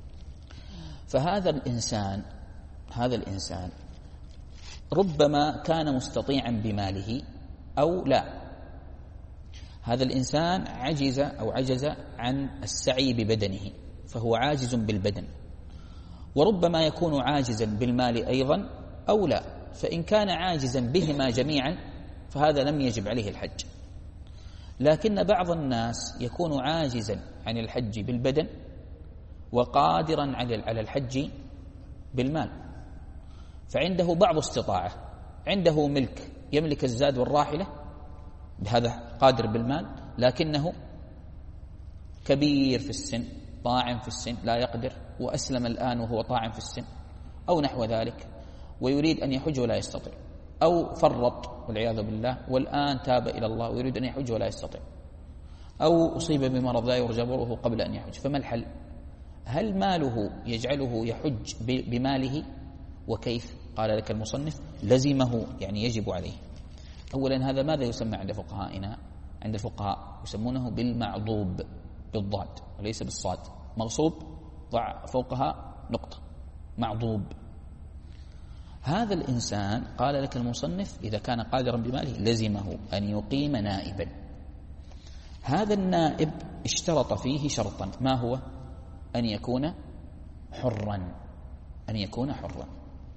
فهذا الإنسان هذا الإنسان ربما كان مستطيعا بماله أو لا. هذا الإنسان عجز أو عجز عن السعي ببدنه، فهو عاجز بالبدن، وربما يكون عاجزا بالمال أيضا أو لا. فإن كان عاجزا بهما جميعا فهذا لم يجب عليه الحج. لكن بعض الناس يكون عاجزا عن الحج بالبدن وقادرا على الحج بالمال، فعنده بعض استطاعة، عنده ملك يملك الزاد والراحلة، بهذا قادر بالمال، لكنه كبير في السن طاعن في السن لا يقدر، وأسلم الآن وهو طاعن في السن أو نحو ذلك، ويريد أن يحج ولا يستطيع، أو فرط والعياذ بالله والآن تاب إلى الله ويريد أن يحج ولا يستطيع، أو أصيب بمرض لا يرجى برؤه قبل أن يحج. فما الحل؟ هل ماله يجعله يحج بماله؟ وكيف؟ قال لك المصنف: لزمه يعني يجب عليه. أولا هذا ماذا يسمى عند فقهائنا؟ عند الفقهاء يسمونه بالمعضوب بالضاد وليس بالصاد. مغصوب ضع فوقها نقطة، معضوب. هذا الإنسان قال لك المصنف إذا كان قادرا بماله لزمه أن يقيم نائبا. هذا النائب اشترط فيه شرطا، ما هو؟ أن يكون حرا، أن يكون حرا.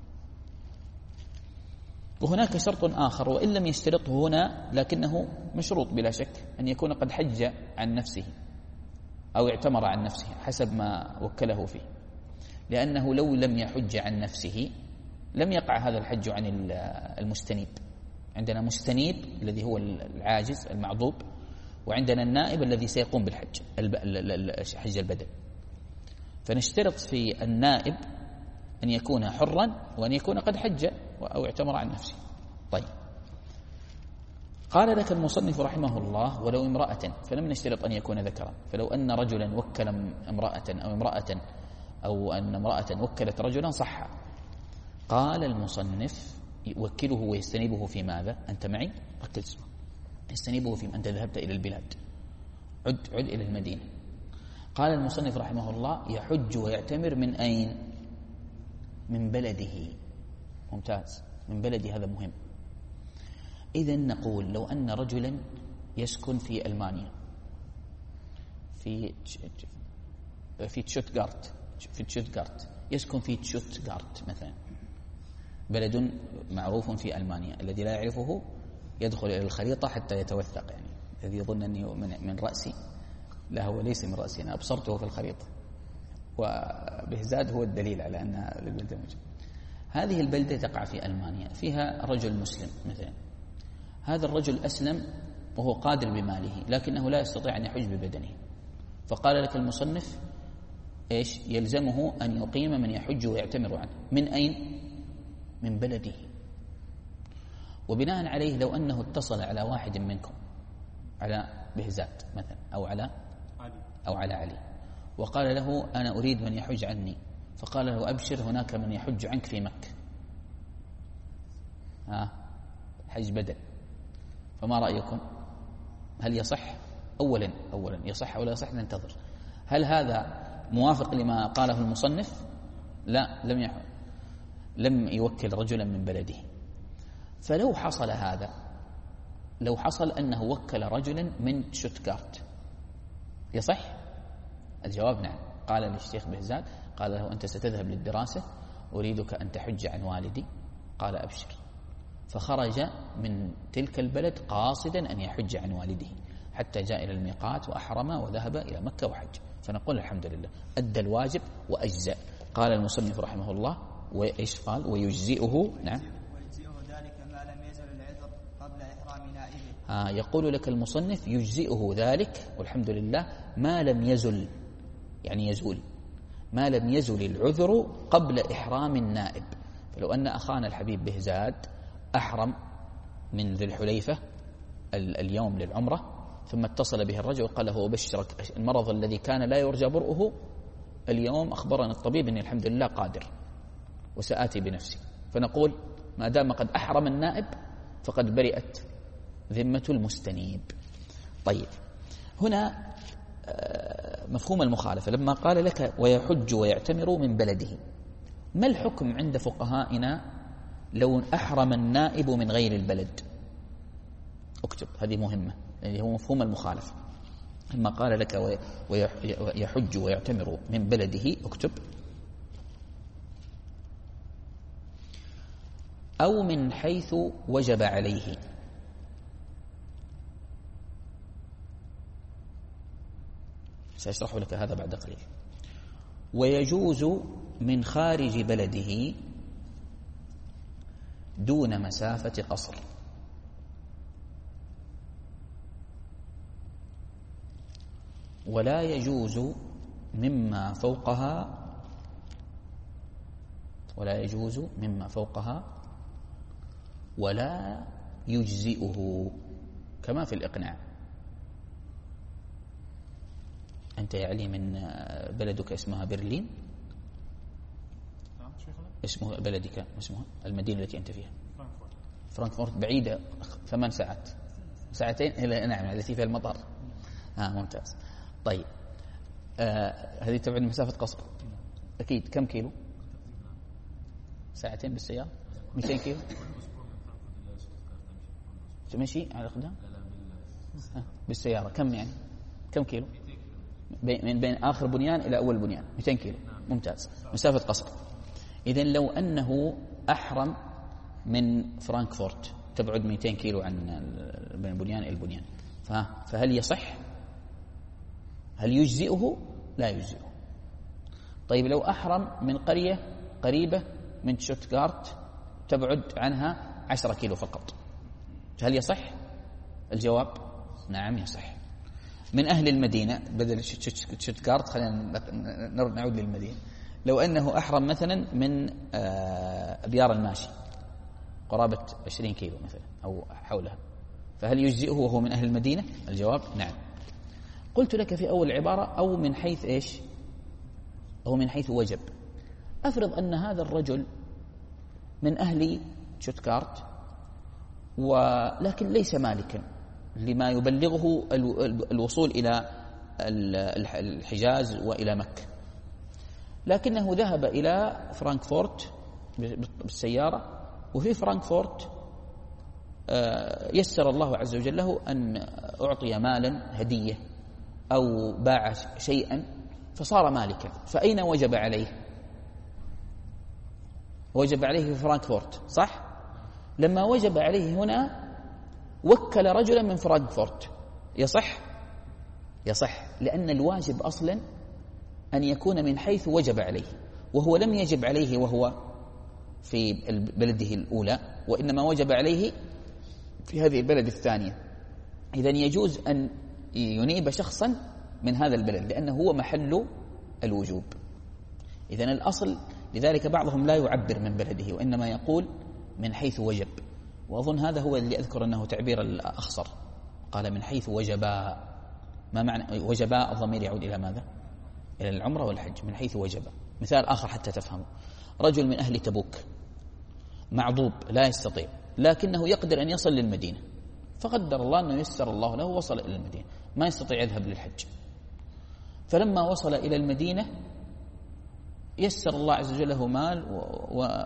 وهناك شرط آخر وإن لم يشترطه هنا لكنه مشروط بلا شك، أن يكون قد حج عن نفسه أو اعتمر عن نفسه حسب ما وكله فيه، لأنه لو لم يحج عن نفسه لم يقع هذا الحج عن المستنيب. عندنا مستنيب الذي هو العاجز المعضوب، وعندنا النائب الذي سيقوم بالحج حج البدن. فنشترط في النائب أن يكون حرا وأن يكون قد حج أو اعتمر عن نفسه. طيب، قال لك المصنف رحمه الله: ولو امرأة، فلم نشترط أن يكون ذكرا. فلو أن رجلا وكل امرأة أو امرأة أو أن امرأة وكلت رجلا صح. قال المصنف: يوكله ويستنيبه في ماذا؟ أنت معي؟ ركز. يستنيبه في أنت ذهبت إلى البلاد، عد عد إلى المدينة. قال المصنف رحمه الله: يحج ويعتمر من أين؟ من بلده. ممتاز، من بلده، هذا مهم. إذن نقول لو أن رجلا يسكن في ألمانيا، في في تشوتغارت في تشوتغارت يسكن في تشوتغارت مثلا، بلد معروف في ألمانيا. الذي لا يعرفه يدخل إلى الخريطة حتى يتوثق، يعني الذي يظن أني من, من رأسي، لا، هو ليس من رأسي، أنا أبصرته في الخريطة، وبهزاد هو الدليل على أن البلدة موجودة. هذه البلدة تقع في ألمانيا، فيها رجل مسلم مثلا. هذا الرجل أسلم وهو قادر بماله، لكنه لا يستطيع أن يحج ببدنه. فقال لك المصنف: إيش يلزمه؟ أن يقيم من يحج ويعتمر عنه. من أين؟ من بلده. وبناء عليه لو أنه اتصل على واحد منكم، على بهزاد مثلا أو على أو على علي، وقال له: أنا أريد من يحج عني، فقال له: أبشر، هناك من يحج عنك في مكة، ها حج بدل. فما رأيكم؟ هل يصح؟ أولا أولا يصح أو لا يصح؟ ننتظر. هل هذا موافق لما قاله المصنف؟ لا، لم يح... لم يوكل رجلا من بلده. فلو حصل هذا، لو حصل أنه وكل رجلا من شوتغارت، يصح؟ الجواب نعم. قال للشيخ بهزاد، قال له: أنت ستذهب للدراسة، أريدك أن تحج عن والدي. قال: أبشر. فخرج من تلك البلد قاصدا أن يحج عن والده، حتى جاء إلى الميقات وأحرم وذهب إلى مكة وحج. فنقول الحمد لله، أدى الواجب وأجزاء. قال المصنف رحمه الله: وإيش قال؟ ويجزئه. نعم، ويجزئه ذلك ما لم يزل العذر قبل إحرام نائبه. آه يقول لك المصنف: يجزئه ذلك، والحمد لله، ما لم يزل، يعني يزول، ما لم يزل العذر قبل إحرام النائب. فلو أن أخانا الحبيب بهزاد أحرم من ذي الحليفة اليوم للعمرة، ثم اتصل به الرجل وقال له: أبشرك، المرض الذي كان لا يرجى برؤه اليوم أخبرنا الطبيب أني الحمد لله قادر وسآتي بنفسي. فنقول ما دام قد أحرم النائب فقد برئت ذمة المستنيب. طيب، هنا مفهوم المخالفة لما قال لك: ويحج ويعتمر من بلده. ما الحكم عند فقهائنا لو أحرم النائب من غير البلد؟ اكتب، هذه مهمة، يعني هو مفهوم المخالفة. لما قال لك: ويحج ويعتمر من بلده، اكتب: أو من حيث وجب عليه. سأشرح لك هذا بعد قليل. ويجوز من خارج بلده دون مسافة قصر. ولا يجوز مما فوقها ولا يجوز مما فوقها ولا يجزئه، كما في الإقناع. أنت يا علي من بلدك اسمها برلين؟ اسمه بلدك اسمها المدينة التي أنت فيها؟ فرانكفورت. فرانكفورت بعيدة ثمان ساعات، ساعتين إلى، نعم، التي فيها المطار. آه ممتاز. طيب، آه هذه تبعد مسافة قصر أكيد. كم كيلو؟ ساعتين بالسيارة؟ مئتين كيلو تمشي على الأقدام بالسيارة؟ كم يعني؟ كم كيلو؟ من بين آخر بنيان إلى أول بنيان مئتين كيلو. ممتاز، مسافة قصر. إذن لو أنه أحرم من فرانكفورت، تبعد مئتين كيلو عن بين بنيان إلى البنيان، فهل يصح؟ هل يجزئه؟ لا يجزئه. طيب، لو أحرم من قرية قريبة من شوتغارت تبعد عنها عشرة كيلو فقط، هل يصح؟ الجواب نعم يصح. من أهل المدينة بدل شتغارت، خلينا نعود للمدينة، لو أنه أحرم مثلا من أبيار الماشي قرابة عشرين كيلو مثلا أو حولها، فهل يجزئه وهو من أهل المدينة؟ الجواب نعم. قلت لك في أول العبارة أو من حيث إيش؟ أو من حيث وجب. أفرض أن هذا الرجل من أهل شتغارت ولكن ليس مالكا لما يبلغه الوصول إلى الحجاز وإلى مكة، لكنه ذهب إلى فرانكفورت بالسيارة، وفي فرانكفورت يسر الله عز وجل له أن أعطي مالا هدية أو باع شيئا فصار مالكا، فأين وجب عليه؟ وجب عليه في فرانكفورت، صح؟ لما وجب عليه هنا وكل رجلا من فرانكفورت، يصح؟ يصح، لأن الواجب أصلا أن يكون من حيث وجب عليه، وهو لم يجب عليه وهو في بلده الأولى، وإنما وجب عليه في هذه البلد الثانية. إذن يجوز أن ينيب شخصا من هذا البلد لأنه هو محل الوجوب. إذن الأصل، لذلك بعضهم لا يعبر من بلده وإنما يقول من حيث وجب، وأظن هذا هو اللي أذكر أنه تعبير الأخصر، قال من حيث وجبا. ما معنى وجبا؟ الضمير يعود إلى ماذا؟ إلى العمرة والحج، من حيث وجبا. مثال آخر حتى تفهموا، رجل من أهل تبوك معضوب لا يستطيع، لكنه يقدر أن يصل للمدينة، فقدر الله أنه يسر الله له وصل إلى المدينة، ما يستطيع يذهب للحج، فلما وصل إلى المدينة يسر الله عز وجل له مال و, و...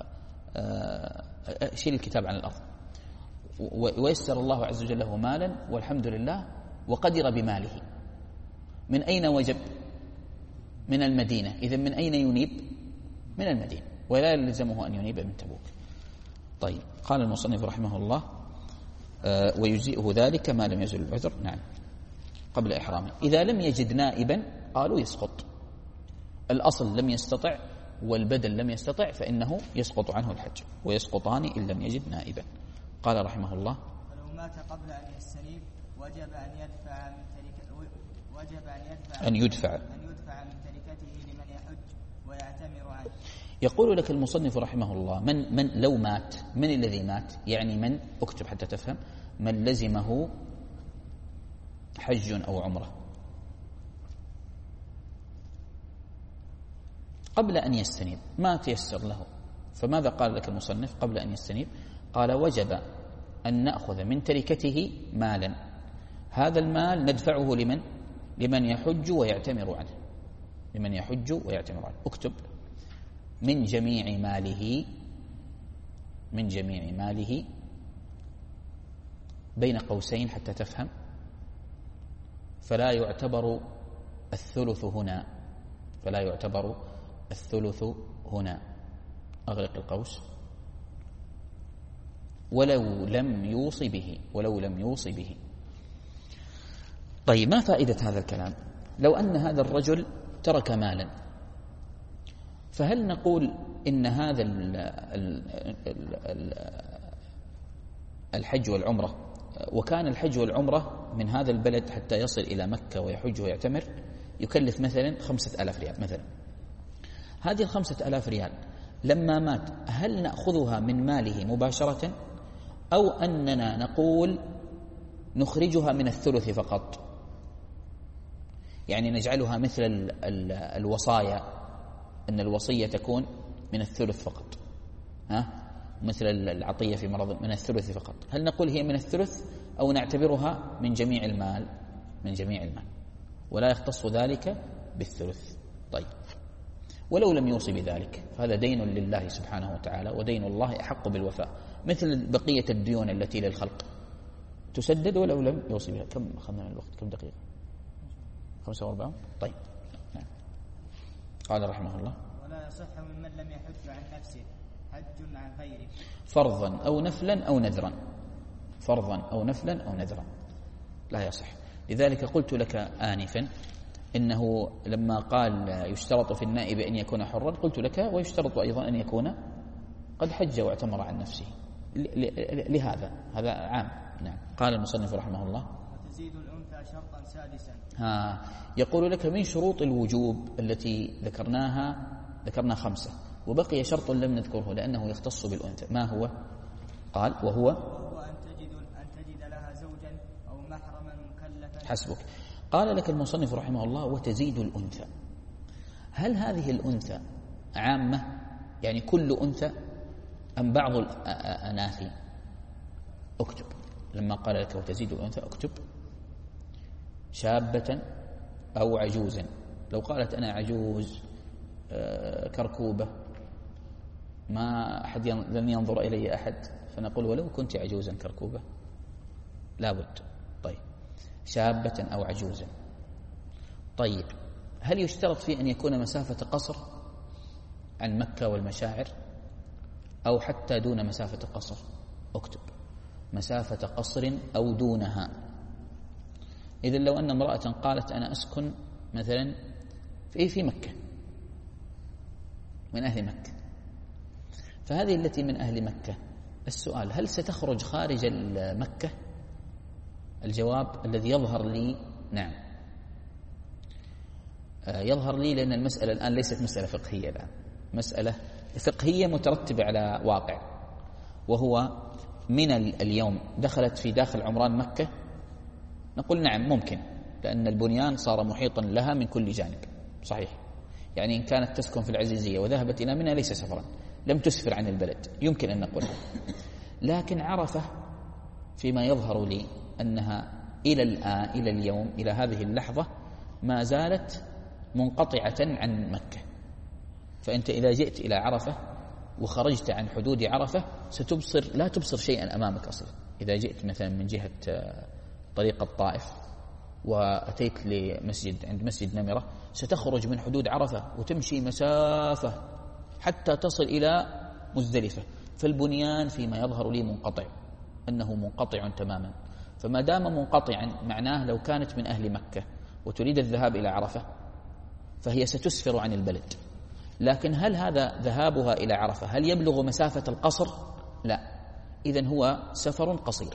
شيل الكتاب عن الأرض، ويسر الله عز وجل له مالا والحمد لله، وقدر بماله. من أين وجب؟ من المدينة. إذن من أين ينيب؟ من المدينة، ولا يلزمه أن ينيب من تبوك. طيب، قال المصنف رحمه الله آه ويجزئه ذلك ما لم يزل العذر. نعم، قبل إحرامه. إذا لم يجد نائبا قالوا يسقط، الأصل لم يستطع والبدل لم يستطع فإنه يسقط عنه الحج، ويسقطان إن لم يجد نائبا. قال رحمه الله ولو مات قبل أن يستنيب وجب أن يدفع من تركته وجب أن يدفع أن يدفع أن يدفع من تركته لمن يحج ويعتمر عنه. يقول لك المصنف رحمه الله من من لو مات، من الذي مات؟ يعني من، اكتب حتى تفهم، من لزمه حج أو عمره قبل أن يستنيب، ما تيسر له، فماذا قال لك المصنف قبل أن يستنيب؟ قال وجب أن نأخذ من تركته مالا، هذا المال ندفعه لمن؟ لمن يحج ويعتمر عنه، لمن يحج ويعتمر عنه. اكتب من جميع ماله، من جميع ماله بين قوسين حتى تفهم، فلا يعتبر الثلث هنا، فلا يعتبر الثلث هنا، أغلق القوس، ولو لم يوصي به، ولو لم يوصي به. طيب، ما فائدة هذا الكلام؟ لو أن هذا الرجل ترك مالا، فهل نقول إن هذا الحج والعمرة، وكان الحج والعمرة من هذا البلد حتى يصل إلى مكة ويحج ويعتمر يكلف مثلا خمسة آلاف ريال مثلا، هذه الخمسة آلاف ريال لما مات هل نأخذها من ماله مباشرة، أو أننا نقول نخرجها من الثلث فقط؟ يعني نجعلها مثل ال ال الوصايا، أن الوصية تكون من الثلث فقط، ها؟ مثل العطية في مرض من الثلث فقط. هل نقول هي من الثلث أو نعتبرها من جميع المال؟ من جميع المال، ولا يختص ذلك بالثلث. طيب، ولو لم يوصي بذلك فهذا دين لله سبحانه وتعالى، ودين الله أحق بالوفاء، مثل بقية الديون التي للخلق تسدد ولو لم يوصي بها. كم أخذنا الوقت؟ كم دقيقة؟ خمسة وأربعون. طيب، نعم. قال رحمه الله ولا يصح ممن لم يحج عن نفسه حج عن غيره، فرضا أو نفلا أو نذرا، فرضا أو نفلا أو نذرا لا يصح. لذلك قلت لك آنفا إنه لما قال يشترط في النائب أن يكون حرا، قلت لك ويشترط أيضا أن يكون قد حج واعتمر عن نفسه، لهذا هذا عام. نعم. قال المصنف رحمه الله وتزيد الأنثى شرطا سادسا. ها يقول لك من شروط الوجوب التي ذكرناها ذكرنا خمسة، وبقي شرط لم نذكره لأنه يختص بالأنثى. ما هو؟ قال وهو وهو أن تجد أن تجد لها زوجا أو محرما مكلفا. حسبك. قال لك المصنف رحمه الله وتزيد الأنثى. هل هذه الأنثى عامة يعني كل أنثى أم بعض الأناثي؟ اكتب لما قال لك وتزيد الأنثى اكتب شابة أو عجوزا. لو قالت أنا عجوز كركوبة ما أحد لن ينظر إلي أحد، فنقول ولو كنت عجوزا كركوبة لابد. طيب شابة أو عجوزا. طيب هل يشترط فيه أن يكون مسافة قصر عن مكة والمشاعر أو حتى دون مسافة قصر؟ اكتب مسافة قصر أو دونها. إذن لو أن امرأة قالت أنا أسكن مثلا في في مكة من أهل مكة، فهذه التي من أهل مكة السؤال هل ستخرج خارج مكة؟ الجواب الذي يظهر لي نعم يظهر لي، لأن المسألة الآن ليست مسألة فقهية، الآن مسألة فقهية مترتبة على واقع، وهو من اليوم دخلت في داخل عمران مكة، نقول نعم ممكن، لأن البنيان صار محيطا لها من كل جانب. صحيح، يعني إن كانت تسكن في العزيزية وذهبت إلى منى ليس سفرا، لم تسفر عن البلد، يمكن أن نقول. لكن عرفة فيما يظهر لي أنها إلى الآن إلى اليوم إلى هذه اللحظة ما زالت منقطعة عن مكة. فأنت إذا جئت إلى عرفة وخرجت عن حدود عرفة ستبصر لا تبصر شيئا أمامك أصلا. إذا جئت مثلا من جهة طريق الطائف وأتيت لمسجد عند مسجد نمرة ستخرج من حدود عرفة وتمشي مسافة حتى تصل إلى مزدلفة، فالبنيان فيما يظهر لي منقطع، أنه منقطع تماما. فما دام منقطعا معناه لو كانت من أهل مكة وتريد الذهاب إلى عرفة فهي ستسفر عن البلد. لكن هل هذا ذهابها إلى عرفة هل يبلغ مسافة القصر؟ لا، إذن هو سفر قصير.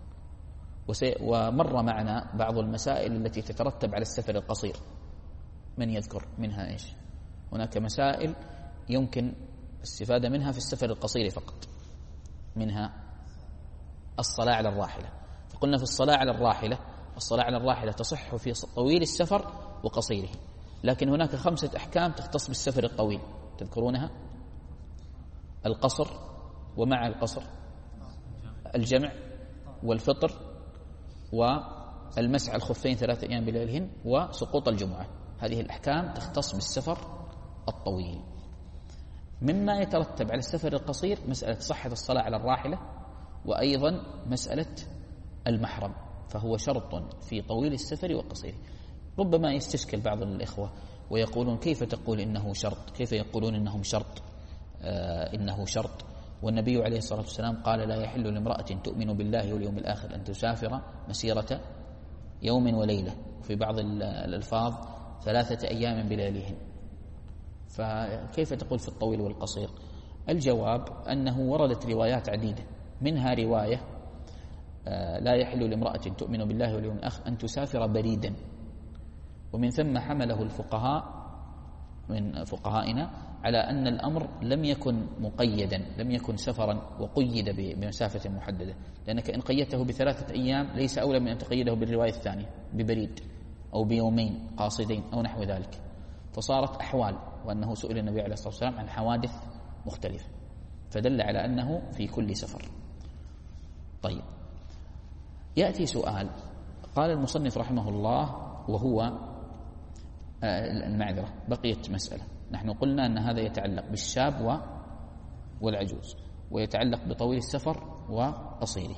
ومر معنا بعض المسائل التي تترتب على السفر القصير، من يذكر منها إيش؟ هناك مسائل يمكن الاستفادة منها في السفر القصير فقط، منها الصلاة على الراحلة. فقلنا في الصلاة على الراحلة الصلاة على الراحلة تصح في طويل السفر وقصيره، لكن هناك خمسة أحكام تختص بالسفر الطويل تذكرونها؟ القصر، ومع القصر الجمع والفطر والمسح الخفين ثلاثة أيام بلياليهن وسقوط الجمعة. هذه الأحكام تختص بالسفر الطويل. مما يترتب على السفر القصير مسألة صحة الصلاة على الراحلة، وأيضا مسألة المحرم، فهو شرط في طويل السفر وقصيره. ربما يستشكل بعض الإخوة ويقولون كيف تقول إنه شرط، كيف يقولون إنهم شرط آه إنه شرط والنبي عليه الصلاة والسلام قال لا يحل لامرأة تؤمن بالله واليوم الآخر أن تسافر مسيرة يوم وليلة، وفي بعض الألفاظ ثلاثة أيام بلياليهن، فكيف تقول في الطويل والقصير؟ الجواب أنه وردت روايات عديدة، منها رواية آه لا يحل لامرأة تؤمن بالله واليوم الآخر أن تسافر بريدا، ومن ثم حمله الفقهاء من فقهائنا على أن الأمر لم يكن مقيدا، لم يكن سفرا وقيد بمسافة محددة، لأنك إن قيدته بثلاثة أيام ليس أولى من أن تقيده بالرواية الثانية ببريد أو بيومين قاصدين أو نحو ذلك، فصارت أحوال، وأنه سئل النبي عليه الصلاة والسلام عن حوادث مختلفة، فدل على أنه في كل سفر. طيب يأتي سؤال، قال المصنف رحمه الله وهو المعذرة بقيت مسألة، نحن قلنا أن هذا يتعلق بالشاب والعجوز ويتعلق بطويل السفر وقصيره.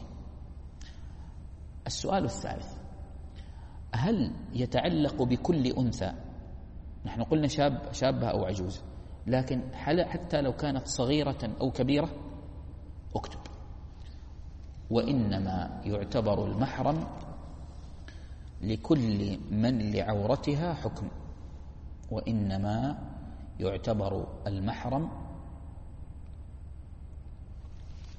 السؤال الثالث، هل يتعلق بكل أنثى؟ نحن قلنا شاب شابة أو عجوز، لكن حتى لو كانت صغيرة أو كبيرة اكتب وإنما يعتبر المحرم لكل من لعورتها حكم، وإنما يعتبر المحرم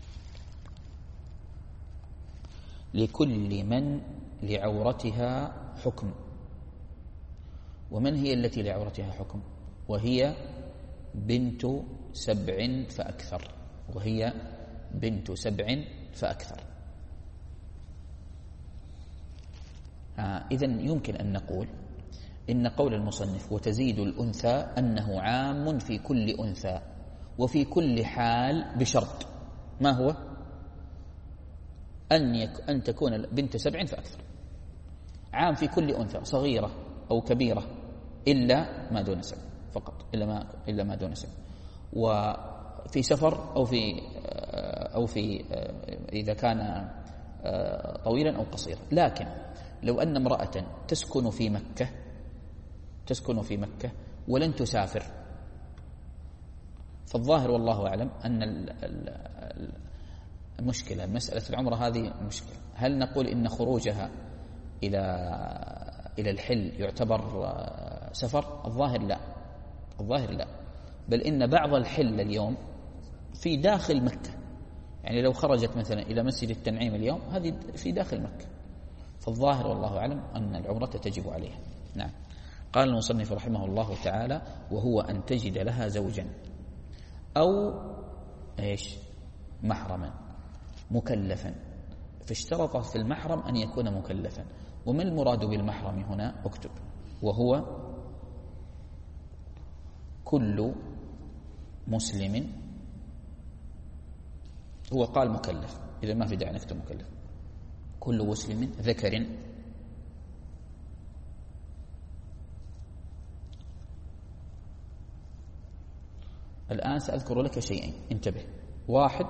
لكل من لعورتها حكم. ومن هي التي لعورتها حكم؟ وهي بنت سبع فأكثر، وهي بنت سبع فأكثر. إذن يمكن أن نقول إن قول المصنف وتزيد الأنثى أنه عام في كل أنثى وفي كل حال بشرط، ما هو؟ أن, يك أن تكون بنت سبع فأكثر، عام في كل أنثى صغيرة أو كبيرة إلا ما دون سبع فقط، إلا ما, إلا ما دون سبع، وفي سفر أو في أو في إذا كان طويلا أو قصيرا. لكن لو أن امرأة تسكن في مكة تسكن في مكة ولن تسافر، فالظاهر والله أعلم أن المشكلة مسألة العمرة هذه مشكلة. هل نقول إن خروجها إلى إلى الحل يعتبر سفر؟ الظاهر لا، الظاهر لا، بل إن بعض الحل اليوم في داخل مكة، يعني لو خرجت مثلا إلى مسجد التنعيم اليوم هذه في داخل مكة، فالظاهر والله أعلم أن العمرة تجب عليها. نعم. قال المصنف رحمه الله تعالى: وهو أن تجد لها زوجا أو إيش محرما مكلفا، فاشترط في المحرم أن يكون مكلفا. وما المراد بالمحرم هنا؟ اكتب: وهو كل مسلم. هو قال مكلف، إذا ما في داعي نكتب مكلف. كل مسلم ذكر الآن سأذكر لك شيئين، انتبه. واحد،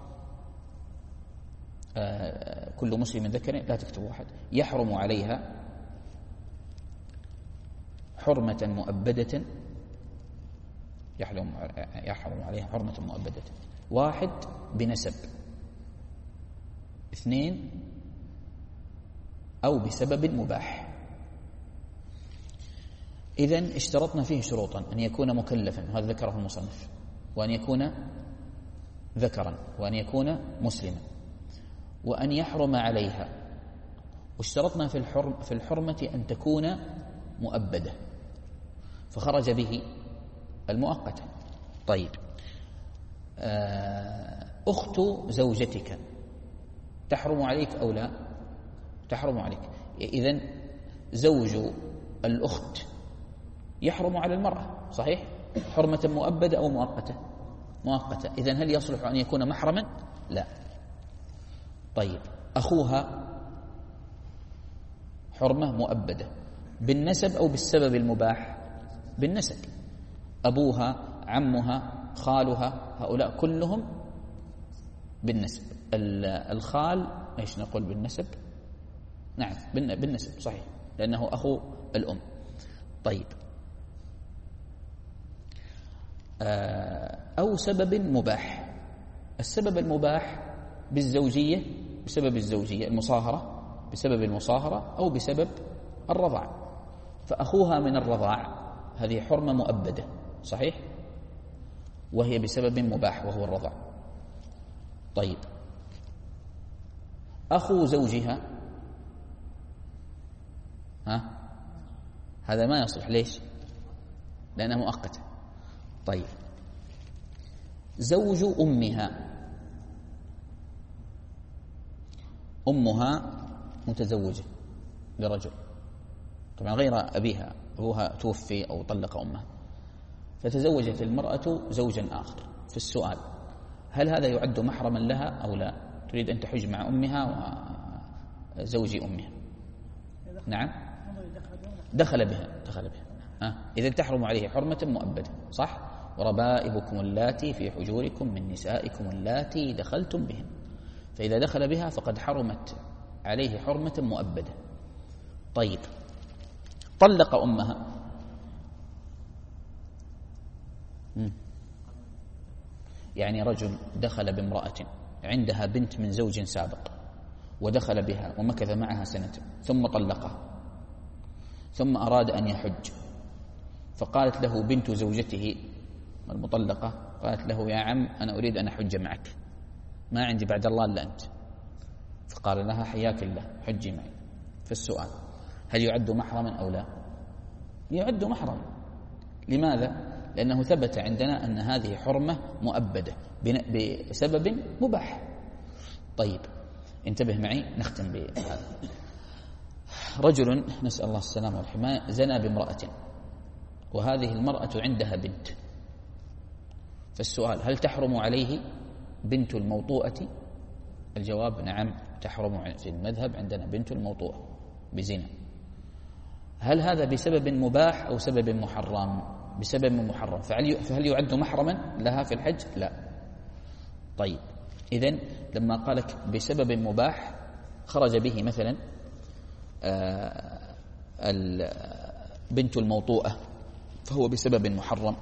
آه كل مسلم ذكر، لا تكتب واحد، يحرم عليها حرمة مؤبدة، يحرم يحرم عليها حرمة مؤبدة. واحد بنسب، اثنين أو بسبب مباح. إذن اشترطنا فيه شروطا: أن يكون مكلفا، هذا ذكره المصنف، وأن يكون ذكرا، وأن يكون مسلما، وأن يحرم عليها. واشترطنا في الحرم في الحرمة أن تكون مؤبدة، فخرج به المؤقتة. طيب، أخت زوجتك تحرم عليك أو لا؟ تحرم عليك. إذن زوج الأخت يحرم على المرأة، صحيح؟ حرمة مؤبدة أو مؤقتة؟ مؤقتة. إذن هل يصلح أن يكون محرما؟ لا. طيب، أخوها حرمة مؤبدة بالنسب أو بالسبب المباح؟ بالنسب. أبوها، عمها، خالها، هؤلاء كلهم بالنسب. الخال ايش نقول بالنسب؟ نعم بالنسب، صحيح، لأنه أخو الأم. طيب، أو سبب مباح. السبب المباح بالزوجية، بسبب الزوجية، المصاهرة، بسبب المصاهرة، أو بسبب الرضاع. فأخوها من الرضاع هذه حرمة مؤبدة، صحيح، وهي بسبب مباح وهو الرضاع. طيب، أخو زوجها، ها هذا ما يصلح. ليش؟ لأنها مؤقتة. طيب، زوج أمها، أمها متزوجة لرجل، طبعا غير أبيها، أبوها توفي أو طلق أمها، فتزوجت المرأة زوجا آخر. في السؤال: هل هذا يعد محرما لها أو لا؟ تريد أن تحج مع أمها وزوج أمها. نعم، دخل بها دخل بها أه؟ إذا تحرم عليه حرمة مؤبدة، صح؟ وربائبكم اللاتي في حجوركم من نسائكم اللاتي دخلتم بهن. فإذا دخل بها فقد حرمت عليه حرمة مؤبدة. طيب، طلق أمها، يعني رجل دخل بامرأة عندها بنت من زوج سابق، ودخل بها ومكث معها سنة ثم طلقها، ثم أراد أن يحج، فقالت له بنت زوجته المطلقة، قالت له: يا عم، أنا أريد أن أحج معك، ما عندي بعد الله إلا أنت. فقال لها: حياك الله، حجي معي. في السؤال: هل يعد محرما أو لا؟ يعد محرما. لماذا؟ لأنه ثبت عندنا أن هذه حرمة مؤبدة بسبب مباح. طيب انتبه معي، نختم بهذا. رجل نسأل الله السلامة والحماية زنى بامرأة، وهذه المرأة عندها بنت، فالسؤال: هل تحرم عليه بنت الموطوءة؟ الجواب: نعم تحرم. في المذهب عندنا بنت الموطوءة بزنا. هل هذا بسبب مباح أو سبب محرم؟ بسبب محرم. فهل يعد محرما لها في الحج؟ لا. طيب إذن لما قالك بسبب مباح خرج به مثلا بنت الموطوءة، فهو بسبب محرم.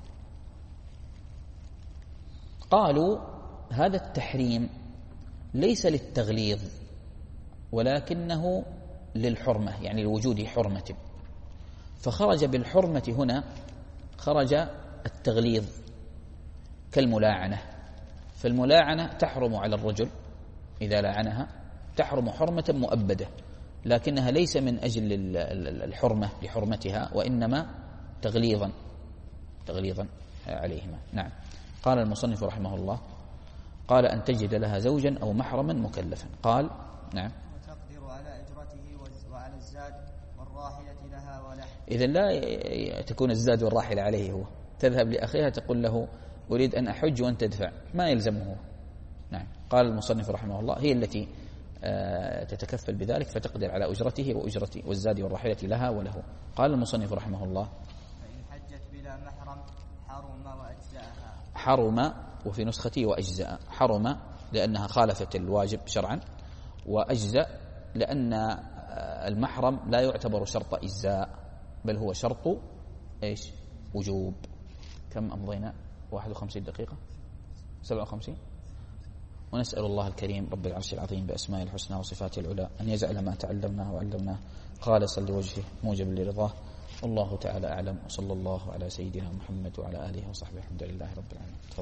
قالوا هذا التحريم ليس للتغليظ ولكنه للحرمة، يعني لوجود حرمة، فخرج بالحرمة هنا خرج التغليظ كالملاعنة. فالملاعنة تحرم على الرجل إذا لعنها، تحرم حرمة مؤبدة، لكنها ليس من أجل الحرمة لحرمتها، وإنما تغليظا تغليظا عليهما. نعم. قال المصنف رحمه الله: قال أن تجد لها زوجا أو محرما مكلفا. قال: نعم. وتقدر على أجرته وعلى الزاد والراحلة لها وله. إذن لا تكون الزاد والراحلة عليه هو، تذهب لأخيها تقول له أريد أن أحج وأنت تدفع، ما يلزمه هو. نعم. قال المصنف رحمه الله: هي التي تتكفل بذلك، فتقدر على أجرته وأجرته والزاد والراحلة لها وله. قال المصنف رحمه الله: فإن حجت بلا محرم حرم وأجزاءها. حرم، وفي نسختي وأجزاء. حرم لأنها خالفت الواجب شرعا، وأجزاء لأن المحرم لا يعتبر شرط إجزاء، بل هو شرط إيش؟ وجوب. كم أمضينا؟ واحد وخمسين دقيقة، سبعة وخمسين. ونسأل الله الكريم رب العرش العظيم بأسماء الحسنى وصفاته العلى أن يجعل ما تعلمناه وعلمناه خالصا لوجهه موجبا لرضاه. والله تعالى أعلم، وصلى الله على سيدنا محمد وعلى آله وصحبه. الحمد لله رب العالمين.